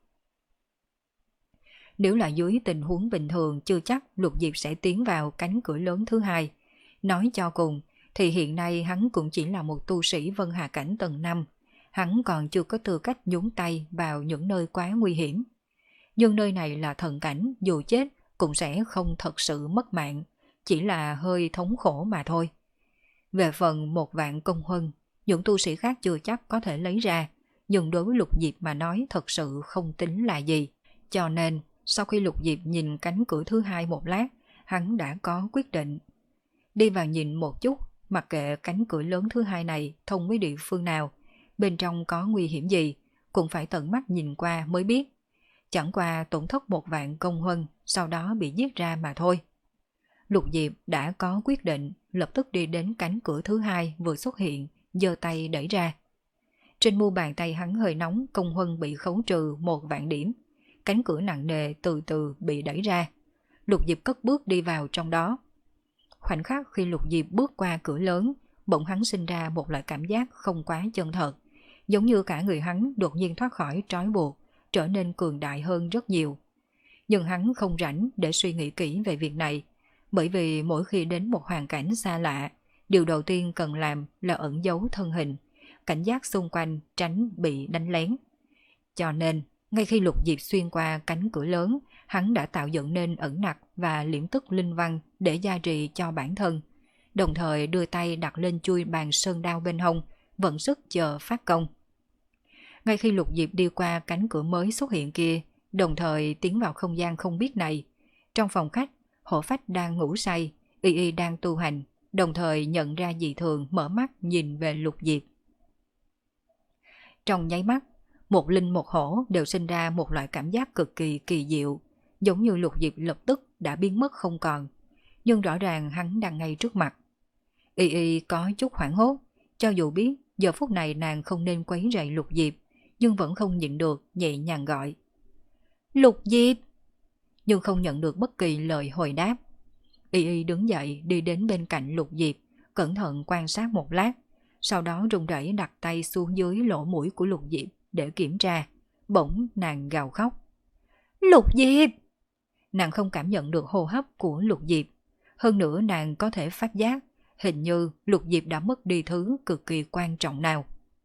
Nếu là dưới tình huống bình thường chưa chắc Lục Diệp sẽ tiến vào cánh cửa lớn thứ hai. Nói cho cùng thì hiện nay hắn cũng chỉ là một tu sĩ Vân Hà cảnh tầng năm, hắn còn chưa có tư cách nhúng tay vào những nơi quá nguy hiểm. Nhưng nơi này là thần cảnh, dù chết cũng sẽ không thật sự mất mạng, chỉ là hơi thống khổ mà thôi. Về phần một vạn công huân, những tu sĩ khác chưa chắc có thể lấy ra, nhưng đối với Lục Diệp mà nói thật sự không tính là gì. Cho nên, sau khi Lục Diệp nhìn cánh cửa thứ hai một lát, hắn đã có quyết định. Đi vào nhìn một chút, mặc kệ cánh cửa lớn thứ hai này thông với địa phương nào, bên trong có nguy hiểm gì, cũng phải tận mắt nhìn qua mới biết. Chẳng qua tổn thất một vạn công huân, sau đó bị giết ra mà thôi. Lục Diệp đã có quyết định, lập tức đi đến cánh cửa thứ hai vừa xuất hiện, giơ tay đẩy ra. Trên mu bàn tay hắn hơi nóng, công huân bị khấu trừ một vạn điểm. Cánh cửa nặng nề từ từ bị đẩy ra. Lục Diệp cất bước đi vào trong đó. Khoảnh khắc khi Lục Diệp bước qua cửa lớn, bỗng hắn sinh ra một loại cảm giác không quá chân thật, giống như cả người hắn đột nhiên thoát khỏi trói buộc, trở nên cường đại hơn rất nhiều. Nhưng hắn không rảnh để suy nghĩ kỹ về việc này, bởi vì mỗi khi đến một hoàn cảnh xa lạ, điều đầu tiên cần làm là ẩn giấu thân hình, cảnh giác xung quanh tránh bị đánh lén. Cho nên, ngay khi Lục Diệp xuyên qua cánh cửa lớn, hắn đã tạo dựng nên ẩn nặc và liễm tức linh văn để gia trì cho bản thân, đồng thời đưa tay đặt lên chuôi bàn sơn đao bên hông, vận sức chờ phát công. Ngay khi Lục Diệp đi qua cánh cửa mới xuất hiện kia, đồng thời tiến vào không gian không biết này, trong phòng khách, Hổ Phách đang ngủ say, Y Y đang tu hành, đồng thời nhận ra dị thường mở mắt nhìn về Lục Diệp. Trong nháy mắt, một linh một hổ đều sinh ra một loại cảm giác cực kỳ kỳ diệu, giống như Lục Diệp lập tức đã biến mất không còn, nhưng rõ ràng hắn đang ngay trước mặt. Y Y có chút hoảng hốt, cho dù biết giờ phút này nàng không nên quấy rầy Lục Diệp, nhưng vẫn không nhịn được nhẹ nhàng gọi. Lục Diệp! Nhưng không nhận được bất kỳ lời hồi đáp. Y Y đứng dậy đi đến bên cạnh Lục Diệp, cẩn thận quan sát một lát, sau đó run rẩy đặt tay xuống dưới lỗ mũi của Lục Diệp để kiểm tra. Bỗng nàng gào khóc. Lục Diệp! Nàng không cảm nhận được hô hấp của Lục Diệp. Hơn nữa nàng có thể phát giác hình như Lục Diệp đã mất đi thứ cực kỳ quan trọng nào.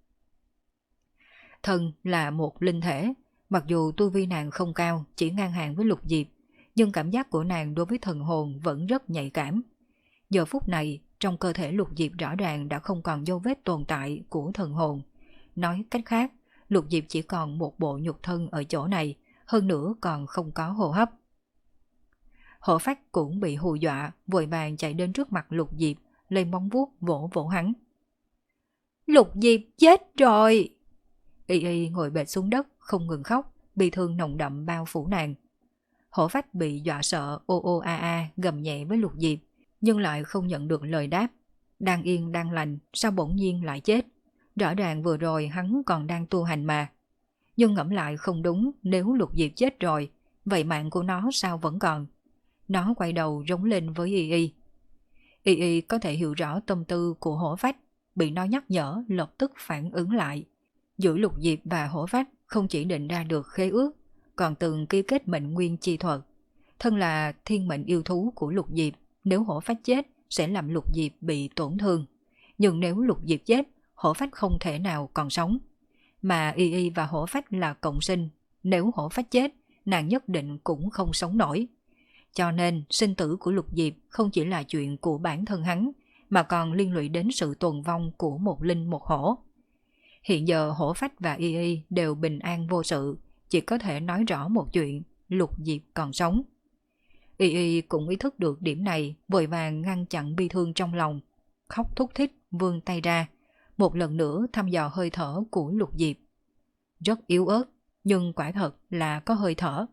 Thân là một linh thể, mặc dù tu vi nàng không cao, chỉ ngang hàng với Lục Diệp, nhưng cảm giác của nàng đối với thần hồn vẫn rất nhạy cảm. Giờ phút này, trong cơ thể Lục Diệp rõ ràng đã không còn dấu vết tồn tại của thần hồn. Nói cách khác, Lục Diệp chỉ còn một bộ nhục thân ở chỗ này, hơn nữa còn không có hô hấp. Hổ Phách cũng bị hù dọa, vội vàng chạy đến trước mặt Lục Diệp, lấy móng vuốt vỗ vỗ hắn. Lục Diệp chết rồi! Y Y ngồi bệt xuống đất, không ngừng khóc, bi thương nồng đậm bao phủ nàng. Hổ Phách bị dọa sợ, ô ô a a gầm nhẹ với Lục Diệp, nhưng lại không nhận được lời đáp. Đang yên đang lành, sao bỗng nhiên lại chết? Rõ ràng vừa rồi hắn còn đang tu hành mà. Nhưng ngẫm lại không đúng, nếu Lục Diệp chết rồi, vậy mạng của nó sao vẫn còn? Nó quay đầu rống lên với Y Y. Y Y có thể hiểu rõ tâm tư của Hổ Phách, bị nó nhắc nhở lập tức phản ứng lại. Giữa Lục Diệp và Hổ Phách không chỉ định ra được khế ước, còn từng ký kết mệnh nguyên chi thuật. Thân là thiên mệnh yêu thú của Lục Diệp, nếu Hổ Phách chết sẽ làm Lục Diệp bị tổn thương. Nhưng nếu Lục Diệp chết, Hổ Phách không thể nào còn sống. Mà Y Y và Hổ Phách là cộng sinh, nếu Hổ Phách chết, nàng nhất định cũng không sống nổi. Cho nên sinh tử của Lục Diệp không chỉ là chuyện của bản thân hắn, mà còn liên lụy đến sự tồn vong của một linh một hổ. Hiện giờ Hổ Phách và Y Y đều bình an vô sự, chỉ có thể nói rõ một chuyện, Lục Diệp còn sống. Y Y cũng ý thức được điểm này, vội vàng ngăn chặn bi thương trong lòng, khóc thúc thích vươn tay ra, một lần nữa thăm dò hơi thở của Lục Diệp. Rất yếu ớt, nhưng quả thật là có hơi thở.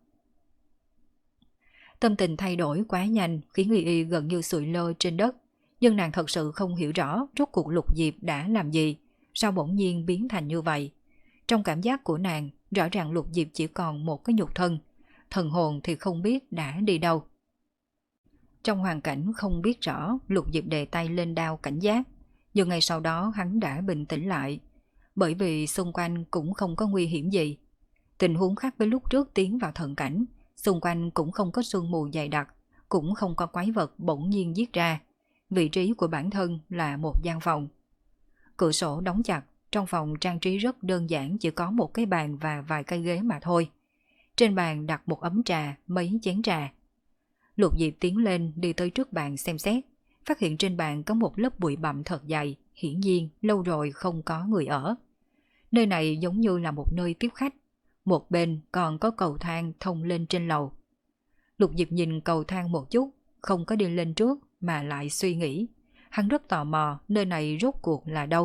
Tâm tình thay đổi quá nhanh khiến Y Y gần như sụi lơ trên đất, nhưng nàng thật sự không hiểu rõ rốt cuộc Lục Diệp đã làm gì, sao bỗng nhiên biến thành như vậy. Trong cảm giác của nàng, rõ ràng Lục Diệp chỉ còn một cái nhục thân, thần hồn thì không biết đã đi đâu. Trong hoàn cảnh không biết rõ, Lục Diệp đề tay lên đao cảnh giác, nhưng ngay sau đó hắn đã bình tĩnh lại, bởi vì xung quanh cũng không có nguy hiểm gì. Tình huống khác với lúc trước tiến vào thần cảnh, xung quanh cũng không có sương mù dày đặc, cũng không có quái vật bỗng nhiên giết ra. Vị trí của bản thân là một gian phòng. Cửa sổ đóng chặt, trong phòng trang trí rất đơn giản, chỉ có một cái bàn và vài cây ghế mà thôi. Trên bàn đặt một ấm trà, mấy chén trà. Lục Diệp tiến lên đi tới trước bàn xem xét, phát hiện trên bàn có một lớp bụi bặm thật dày, hiển nhiên lâu rồi không có người ở. Nơi này giống như là một nơi tiếp khách, một bên còn có cầu thang thông lên trên lầu. Lục Diệp nhìn cầu thang một chút, không có đi lên trước mà lại suy nghĩ. Hắn rất tò mò nơi này rốt cuộc là đâu.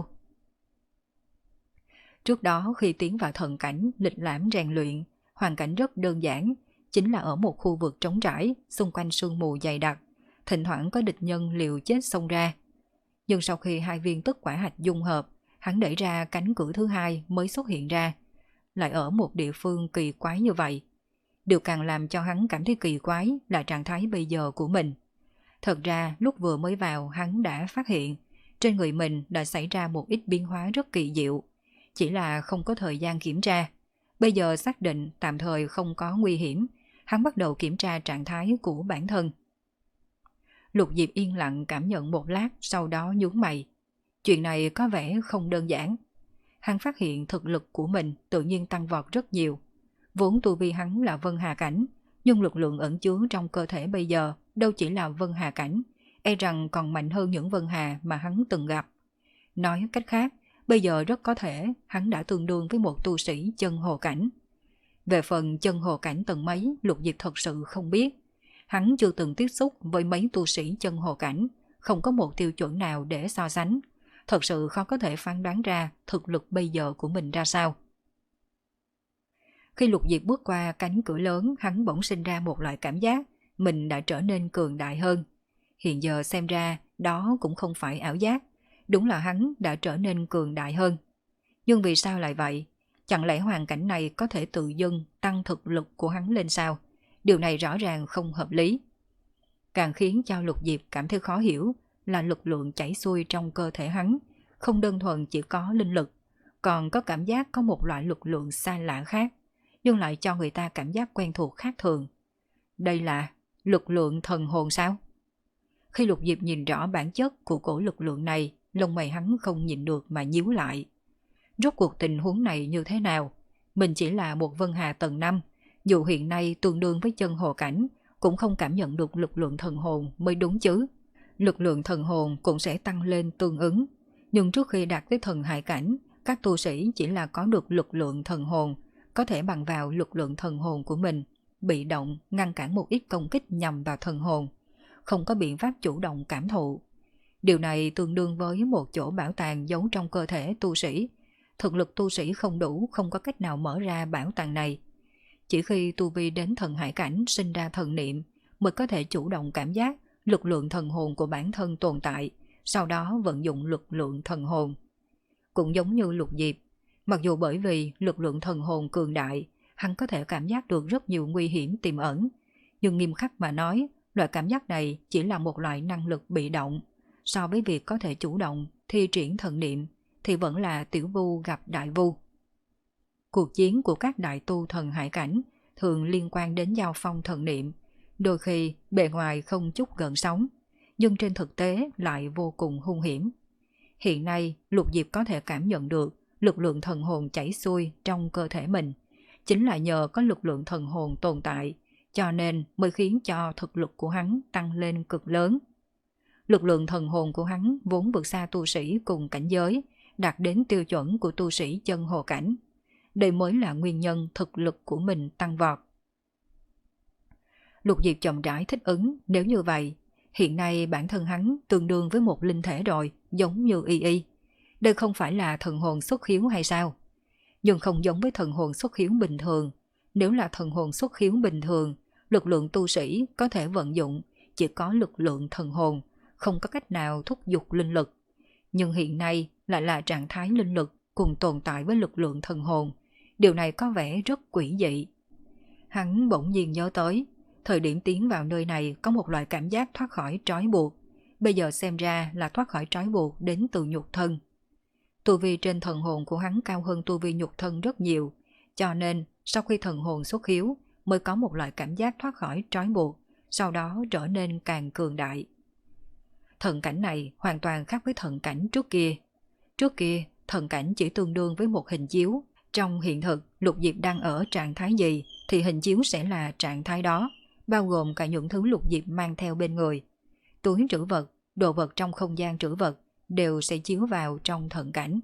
Trước đó khi tiến vào thần cảnh lịch lãm rèn luyện, hoàn cảnh rất đơn giản, chính là ở một khu vực trống trải, xung quanh sương mù dày đặc, thỉnh thoảng có địch nhân liều chết xông ra. Nhưng sau khi hai viên tức quả hạch dung hợp, hắn đẩy ra cánh cửa thứ hai mới xuất hiện ra, lại ở một địa phương kỳ quái như vậy. Điều càng làm cho hắn cảm thấy kỳ quái là trạng thái bây giờ của mình. Thật ra lúc vừa mới vào hắn đã phát hiện trên người mình đã xảy ra một ít biến hóa rất kỳ diệu, chỉ là không có thời gian kiểm tra. Bây giờ xác định tạm thời không có nguy hiểm, hắn bắt đầu kiểm tra trạng thái của bản thân. Lục Diệp yên lặng cảm nhận một lát, sau đó nhướng mày. Chuyện này có vẻ không đơn giản. Hắn phát hiện thực lực của mình tự nhiên tăng vọt rất nhiều. Vốn tu vi hắn là Vân Hà Cảnh, nhưng lực lượng ẩn chứa trong cơ thể bây giờ đâu chỉ là Vân Hà Cảnh, e rằng còn mạnh hơn những Vân Hà mà hắn từng gặp. Nói cách khác, Bây giờ rất có thể hắn đã tương đương với một tu sĩ chân hồ cảnh. Về phần chân hồ cảnh tầng mấy, Lục Diệp thật sự không biết. Hắn chưa từng tiếp xúc với mấy tu sĩ chân hồ cảnh, không có một tiêu chuẩn nào để so sánh. Thật sự khó có thể phán đoán ra thực lực bây giờ của mình ra sao. Khi Lục Diệp bước qua cánh cửa lớn, hắn bỗng sinh ra một loại cảm giác mình đã trở nên cường đại hơn. Hiện giờ xem ra đó cũng không phải ảo giác, đúng là hắn đã trở nên cường đại hơn. Nhưng vì sao lại vậy? Chẳng lẽ hoàn cảnh này có thể tự dưng tăng thực lực của hắn lên sao? Điều này rõ ràng không hợp lý. Càng khiến cho Lục Diệp cảm thấy khó hiểu là lực lượng chảy xuôi trong cơ thể hắn, không đơn thuần chỉ có linh lực, còn có cảm giác có một loại lực lượng xa lạ khác, nhưng lại cho người ta cảm giác quen thuộc khác thường. Đây là lực lượng thần hồn sao? Khi Lục Diệp nhìn rõ bản chất của cổ lực lượng này, lông mày hắn không nhìn được mà nhíu lại. Rốt cuộc tình huống này như thế nào? Mình chỉ là một Vân Hà tầng năm, dù hiện nay tương đương với chân hồ cảnh, cũng không cảm nhận được lực lượng thần hồn mới đúng chứ. Lực lượng thần hồn cũng sẽ tăng lên tương ứng. Nhưng trước khi đạt tới thần hải cảnh, các tu sĩ chỉ là có được lực lượng thần hồn, có thể bằng vào lực lượng thần hồn của mình, bị động ngăn cản một ít công kích nhằm vào thần hồn, không có biện pháp chủ động cảm thụ. Điều này tương đương với một chỗ bảo tàng giấu trong cơ thể tu sĩ. Thực lực tu sĩ không đủ, không có cách nào mở ra bảo tàng này. Chỉ khi tu vi đến thần hải cảnh sinh ra thần niệm mới có thể chủ động cảm giác lực lượng thần hồn của bản thân tồn tại, sau đó vận dụng lực lượng thần hồn. Cũng giống như Lục Diệp, mặc dù bởi vì lực lượng thần hồn cường đại, hắn có thể cảm giác được rất nhiều nguy hiểm tiềm ẩn, nhưng nghiêm khắc mà nói, loại cảm giác này chỉ là một loại năng lực bị động. So với việc có thể chủ động thi triển thần niệm thì vẫn là tiểu vu gặp đại vu. Cuộc chiến của các đại tu thần hải cảnh thường liên quan đến giao phong thần niệm, đôi khi bề ngoài không chút gợn sóng, nhưng trên thực tế lại vô cùng hung hiểm. Hiện nay Lục Diệp có thể cảm nhận được lực lượng thần hồn chảy xuôi trong cơ thể mình, chính là nhờ có lực lượng thần hồn tồn tại, cho nên mới khiến cho thực lực của hắn tăng lên cực lớn. Lực lượng thần hồn của hắn vốn vượt xa tu sĩ cùng cảnh giới, đạt đến tiêu chuẩn của tu sĩ chân hồ cảnh. Đây mới là nguyên nhân thực lực của mình tăng vọt. Lục Diệp chậm rãi thích ứng, nếu như vậy, hiện nay bản thân hắn tương đương với một linh thể rồi, giống như y y. Đây không phải là thần hồn xuất khiếu hay sao? Nhưng không giống với thần hồn xuất khiếu bình thường. Nếu là thần hồn xuất khiếu bình thường, lực lượng tu sĩ có thể vận dụng chỉ có lực lượng thần hồn, không có cách nào thúc giục linh lực. Nhưng hiện nay lại là trạng thái linh lực cùng tồn tại với lực lượng thần hồn. Điều này có vẻ rất quỷ dị. Hắn bỗng nhiên nhớ tới, thời điểm tiến vào nơi này có một loại cảm giác thoát khỏi trói buộc. Bây giờ xem ra là thoát khỏi trói buộc đến từ nhục thân. Tu vi trên thần hồn của hắn cao hơn tu vi nhục thân rất nhiều, cho nên sau khi thần hồn xuất khiếu mới có một loại cảm giác thoát khỏi trói buộc, sau đó trở nên càng cường đại. Thần cảnh này hoàn toàn khác với thần cảnh trước kia. Trước kia, thần cảnh chỉ tương đương với một hình chiếu. Trong hiện thực, Lục Diệp đang ở trạng thái gì thì hình chiếu sẽ là trạng thái đó, bao gồm cả những thứ Lục Diệp mang theo bên người. Túi trữ vật, đồ vật trong không gian trữ vật đều sẽ chiếu vào trong thần cảnh.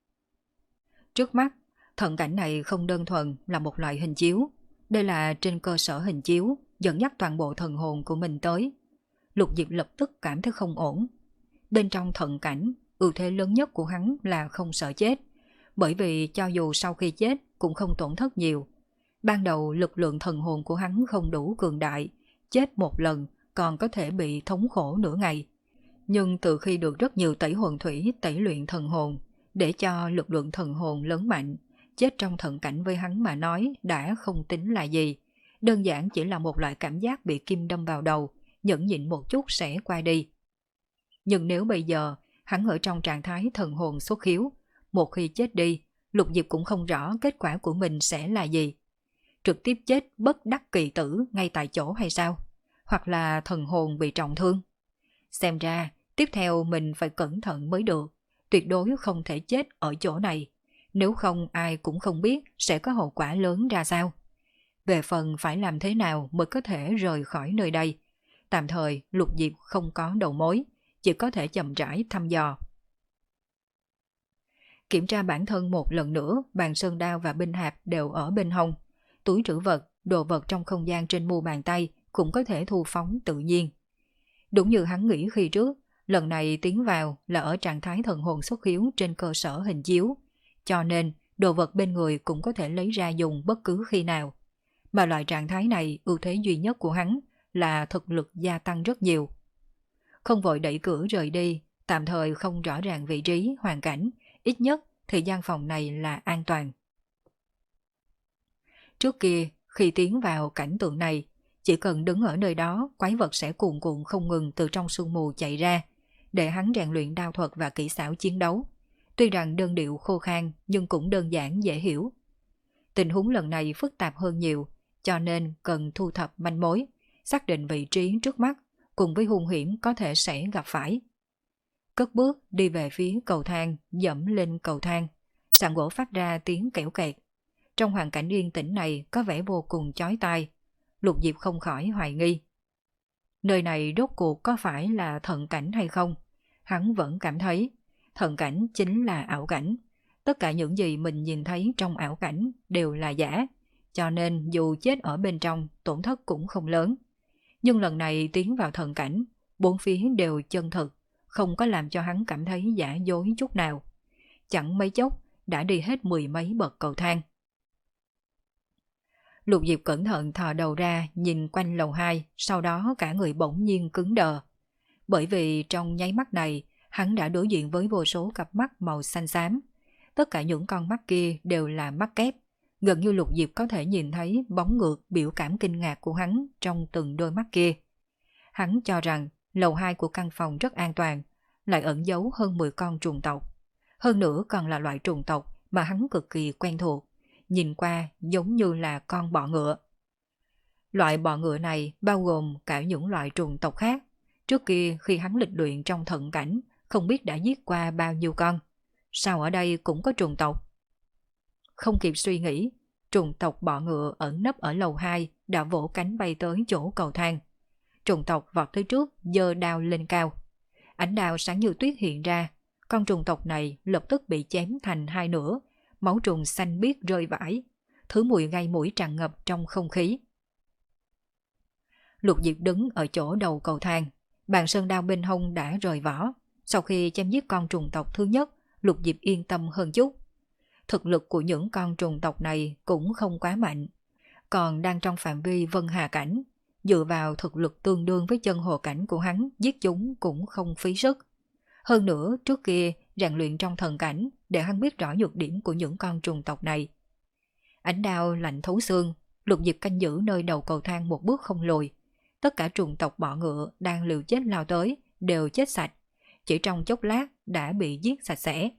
Trước mắt, thần cảnh này không đơn thuần là một loại hình chiếu. Đây là trên cơ sở hình chiếu dẫn dắt toàn bộ thần hồn của mình tới. Lục Diệp lập tức cảm thấy không ổn. Bên trong thần cảnh, ưu thế lớn nhất của hắn là không sợ chết, bởi vì cho dù sau khi chết cũng không tổn thất nhiều. Ban đầu lực lượng thần hồn của hắn không đủ cường đại, chết một lần còn có thể bị thống khổ nửa ngày. Nhưng từ khi được rất nhiều tẩy hồn thủy tẩy luyện thần hồn, để cho lực lượng thần hồn lớn mạnh, chết trong thần cảnh với hắn mà nói đã không tính là gì. Đơn giản chỉ là một loại cảm giác bị kim đâm vào đầu, nhẫn nhịn một chút sẽ qua đi. Nhưng nếu bây giờ hắn ở trong trạng thái thần hồn xuất khiếu, một khi chết đi, Lục Diệp cũng không rõ kết quả của mình sẽ là gì. Trực tiếp chết bất đắc kỳ tử ngay tại chỗ hay sao? Hoặc là thần hồn bị trọng thương? Xem ra, tiếp theo mình phải cẩn thận mới được, tuyệt đối không thể chết ở chỗ này, nếu không ai cũng không biết sẽ có hậu quả lớn ra sao. Về phần phải làm thế nào mới có thể rời khỏi nơi đây, tạm thời Lục Diệp không có đầu mối, chỉ có thể chậm rãi thăm dò. Kiểm tra bản thân một lần nữa, bàn sơn đao và binh hạp đều ở bên hông. Túi trữ vật, đồ vật trong không gian trên mu bàn tay cũng có thể thu phóng tự nhiên. Đúng như hắn nghĩ khi trước, lần này tiến vào là ở trạng thái thần hồn xuất hiếu trên cơ sở hình chiếu, cho nên đồ vật bên người cũng có thể lấy ra dùng bất cứ khi nào. Mà loại trạng thái này ưu thế duy nhất của hắn là thực lực gia tăng rất nhiều. Không vội đẩy cửa rời đi, tạm thời không rõ ràng vị trí, hoàn cảnh, ít nhất thì gian phòng này là an toàn. Trước kia, khi tiến vào cảnh tượng này, chỉ cần đứng ở nơi đó, quái vật sẽ cuồn cuộn không ngừng từ trong sương mù chạy ra, để hắn rèn luyện đao thuật và kỹ xảo chiến đấu. Tuy rằng đơn điệu khô khan nhưng cũng đơn giản dễ hiểu. Tình huống lần này phức tạp hơn nhiều, cho nên cần thu thập manh mối, xác định vị trí trước mắt cùng với hung hiểm có thể sẽ gặp phải. Cất bước đi về phía cầu thang, dẫm lên cầu thang, sàn gỗ phát ra tiếng kẽo kẹt. Trong hoàn cảnh yên tĩnh này có vẻ vô cùng chói tai, Lục Diệp không khỏi hoài nghi. Nơi này rốt cuộc có phải là thận cảnh hay không? Hắn vẫn cảm thấy thận cảnh chính là ảo cảnh. Tất cả những gì mình nhìn thấy trong ảo cảnh đều là giả, cho nên dù chết ở bên trong tổn thất cũng không lớn. Nhưng lần này tiến vào thận cảnh, bốn phía đều chân thực, không có làm cho hắn cảm thấy giả dối chút nào. Chẳng mấy chốc đã đi hết mười mấy bậc cầu thang. Lục Diệp cẩn thận thò đầu ra nhìn quanh lầu hai, sau đó cả người bỗng nhiên cứng đờ. Bởi vì trong nháy mắt này, hắn đã đối diện với vô số cặp mắt màu xanh xám. Tất cả những con mắt kia đều là mắt kép. Gần như Lục Diệp có thể nhìn thấy bóng ngược biểu cảm kinh ngạc của hắn trong từng đôi mắt kia. Hắn cho rằng lầu hai của căn phòng rất an toàn, lại ẩn giấu hơn mười con trùng tộc. Hơn nữa còn là loại trùng tộc mà hắn cực kỳ quen thuộc, nhìn qua giống như là con bọ ngựa. Loại bọ ngựa này bao gồm cả những loại trùng tộc khác. Trước kia khi hắn lịch luyện trong thận cảnh, không biết đã giết qua bao nhiêu con. Sao ở đây cũng có trùng tộc? Không kịp suy nghĩ, trùng tộc bọ ngựa ẩn nấp ở lầu hai đã vỗ cánh bay tới chỗ cầu thang. Trùng tộc vọt tới trước, giơ đao lên cao. Ánh đao sáng như tuyết hiện ra, con trùng tộc này lập tức bị chém thành hai nửa, máu trùng xanh biếc rơi vãi, thứ mùi gây mũi tràn ngập trong không khí. Lục Diệp đứng ở chỗ đầu cầu thang, bàn sơn đao bên hông đã rời vỏ. Sau khi chém giết con trùng tộc thứ nhất, Lục Diệp yên tâm hơn chút. Thực lực của những con trùng tộc này cũng không quá mạnh, còn đang trong phạm vi vân hà cảnh, dựa vào thực lực tương đương với chân hồ cảnh của hắn, giết chúng cũng không phí sức. Hơn nữa, trước kia rèn luyện trong thần cảnh để hắn biết rõ nhược điểm của những con trùng tộc này. Ánh đao lạnh thấu xương, Lục Diệp canh giữ nơi đầu cầu thang một bước không lùi. Tất cả trùng tộc bọ ngựa đang liều chết lao tới đều chết sạch, chỉ trong chốc lát đã bị giết sạch sẽ.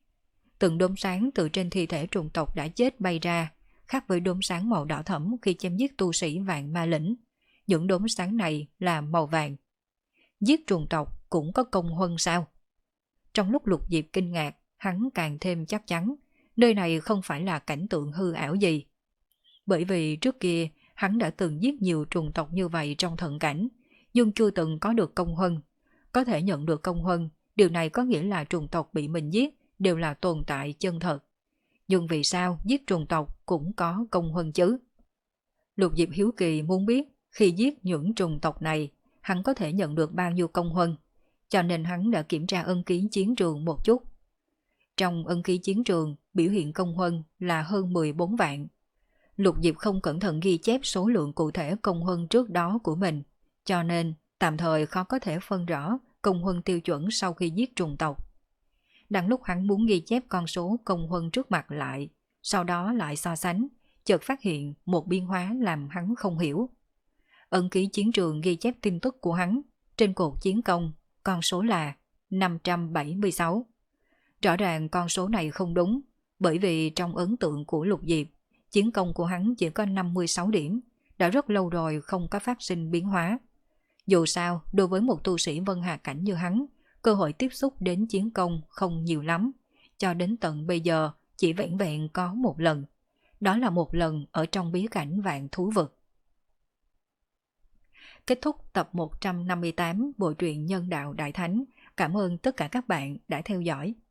Từng đốm sáng từ trên thi thể trùng tộc đã chết bay ra, khác với đốm sáng màu đỏ thẫm khi chém giết tu sĩ vạn ma lĩnh. Những đốm sáng này là màu vàng. Giết trùng tộc cũng có công huân sao? Trong lúc Lục Diệp kinh ngạc, hắn càng thêm chắc chắn, nơi này không phải là cảnh tượng hư ảo gì. Bởi vì trước kia, hắn đã từng giết nhiều trùng tộc như vậy trong thận cảnh, nhưng chưa từng có được công huân. Có thể nhận được công huân, điều này có nghĩa là trùng tộc bị mình giết đều là tồn tại chân thật. Nhưng vì sao giết trùng tộc cũng có công huân chứ? Lục Diệp hiếu kỳ muốn biết khi giết những trùng tộc này, hắn có thể nhận được bao nhiêu công huân, cho nên hắn đã kiểm tra ân ký chiến trường một chút. Trong ân ký chiến trường, biểu hiện công huân là hơn mười bốn vạn. Lục Diệp không cẩn thận ghi chép số lượng cụ thể công huân trước đó của mình, cho nên tạm thời khó có thể phân rõ công huân tiêu chuẩn sau khi giết trùng tộc. Đang lúc hắn muốn ghi chép con số công huân trước mặt lại, sau đó lại so sánh, chợt phát hiện một biến hóa làm hắn không hiểu. Ân ký chiến trường ghi chép tin tức của hắn, trên cột chiến công, con số là năm trăm bảy mươi sáu. Rõ ràng con số này không đúng, bởi vì trong ấn tượng của Lục Diệp, chiến công của hắn chỉ có năm mươi sáu điểm, đã rất lâu rồi không có phát sinh biến hóa. Dù sao, đối với một tu sĩ vân hà cảnh như hắn, cơ hội tiếp xúc đến chiến công không nhiều lắm, cho đến tận bây giờ chỉ vẹn vẹn có một lần. Đó là một lần ở trong bí cảnh vạn thú vực. Kết thúc tập một trăm năm mươi tám bộ truyện Nhân đạo Đại Thánh. Cảm ơn tất cả các bạn đã theo dõi.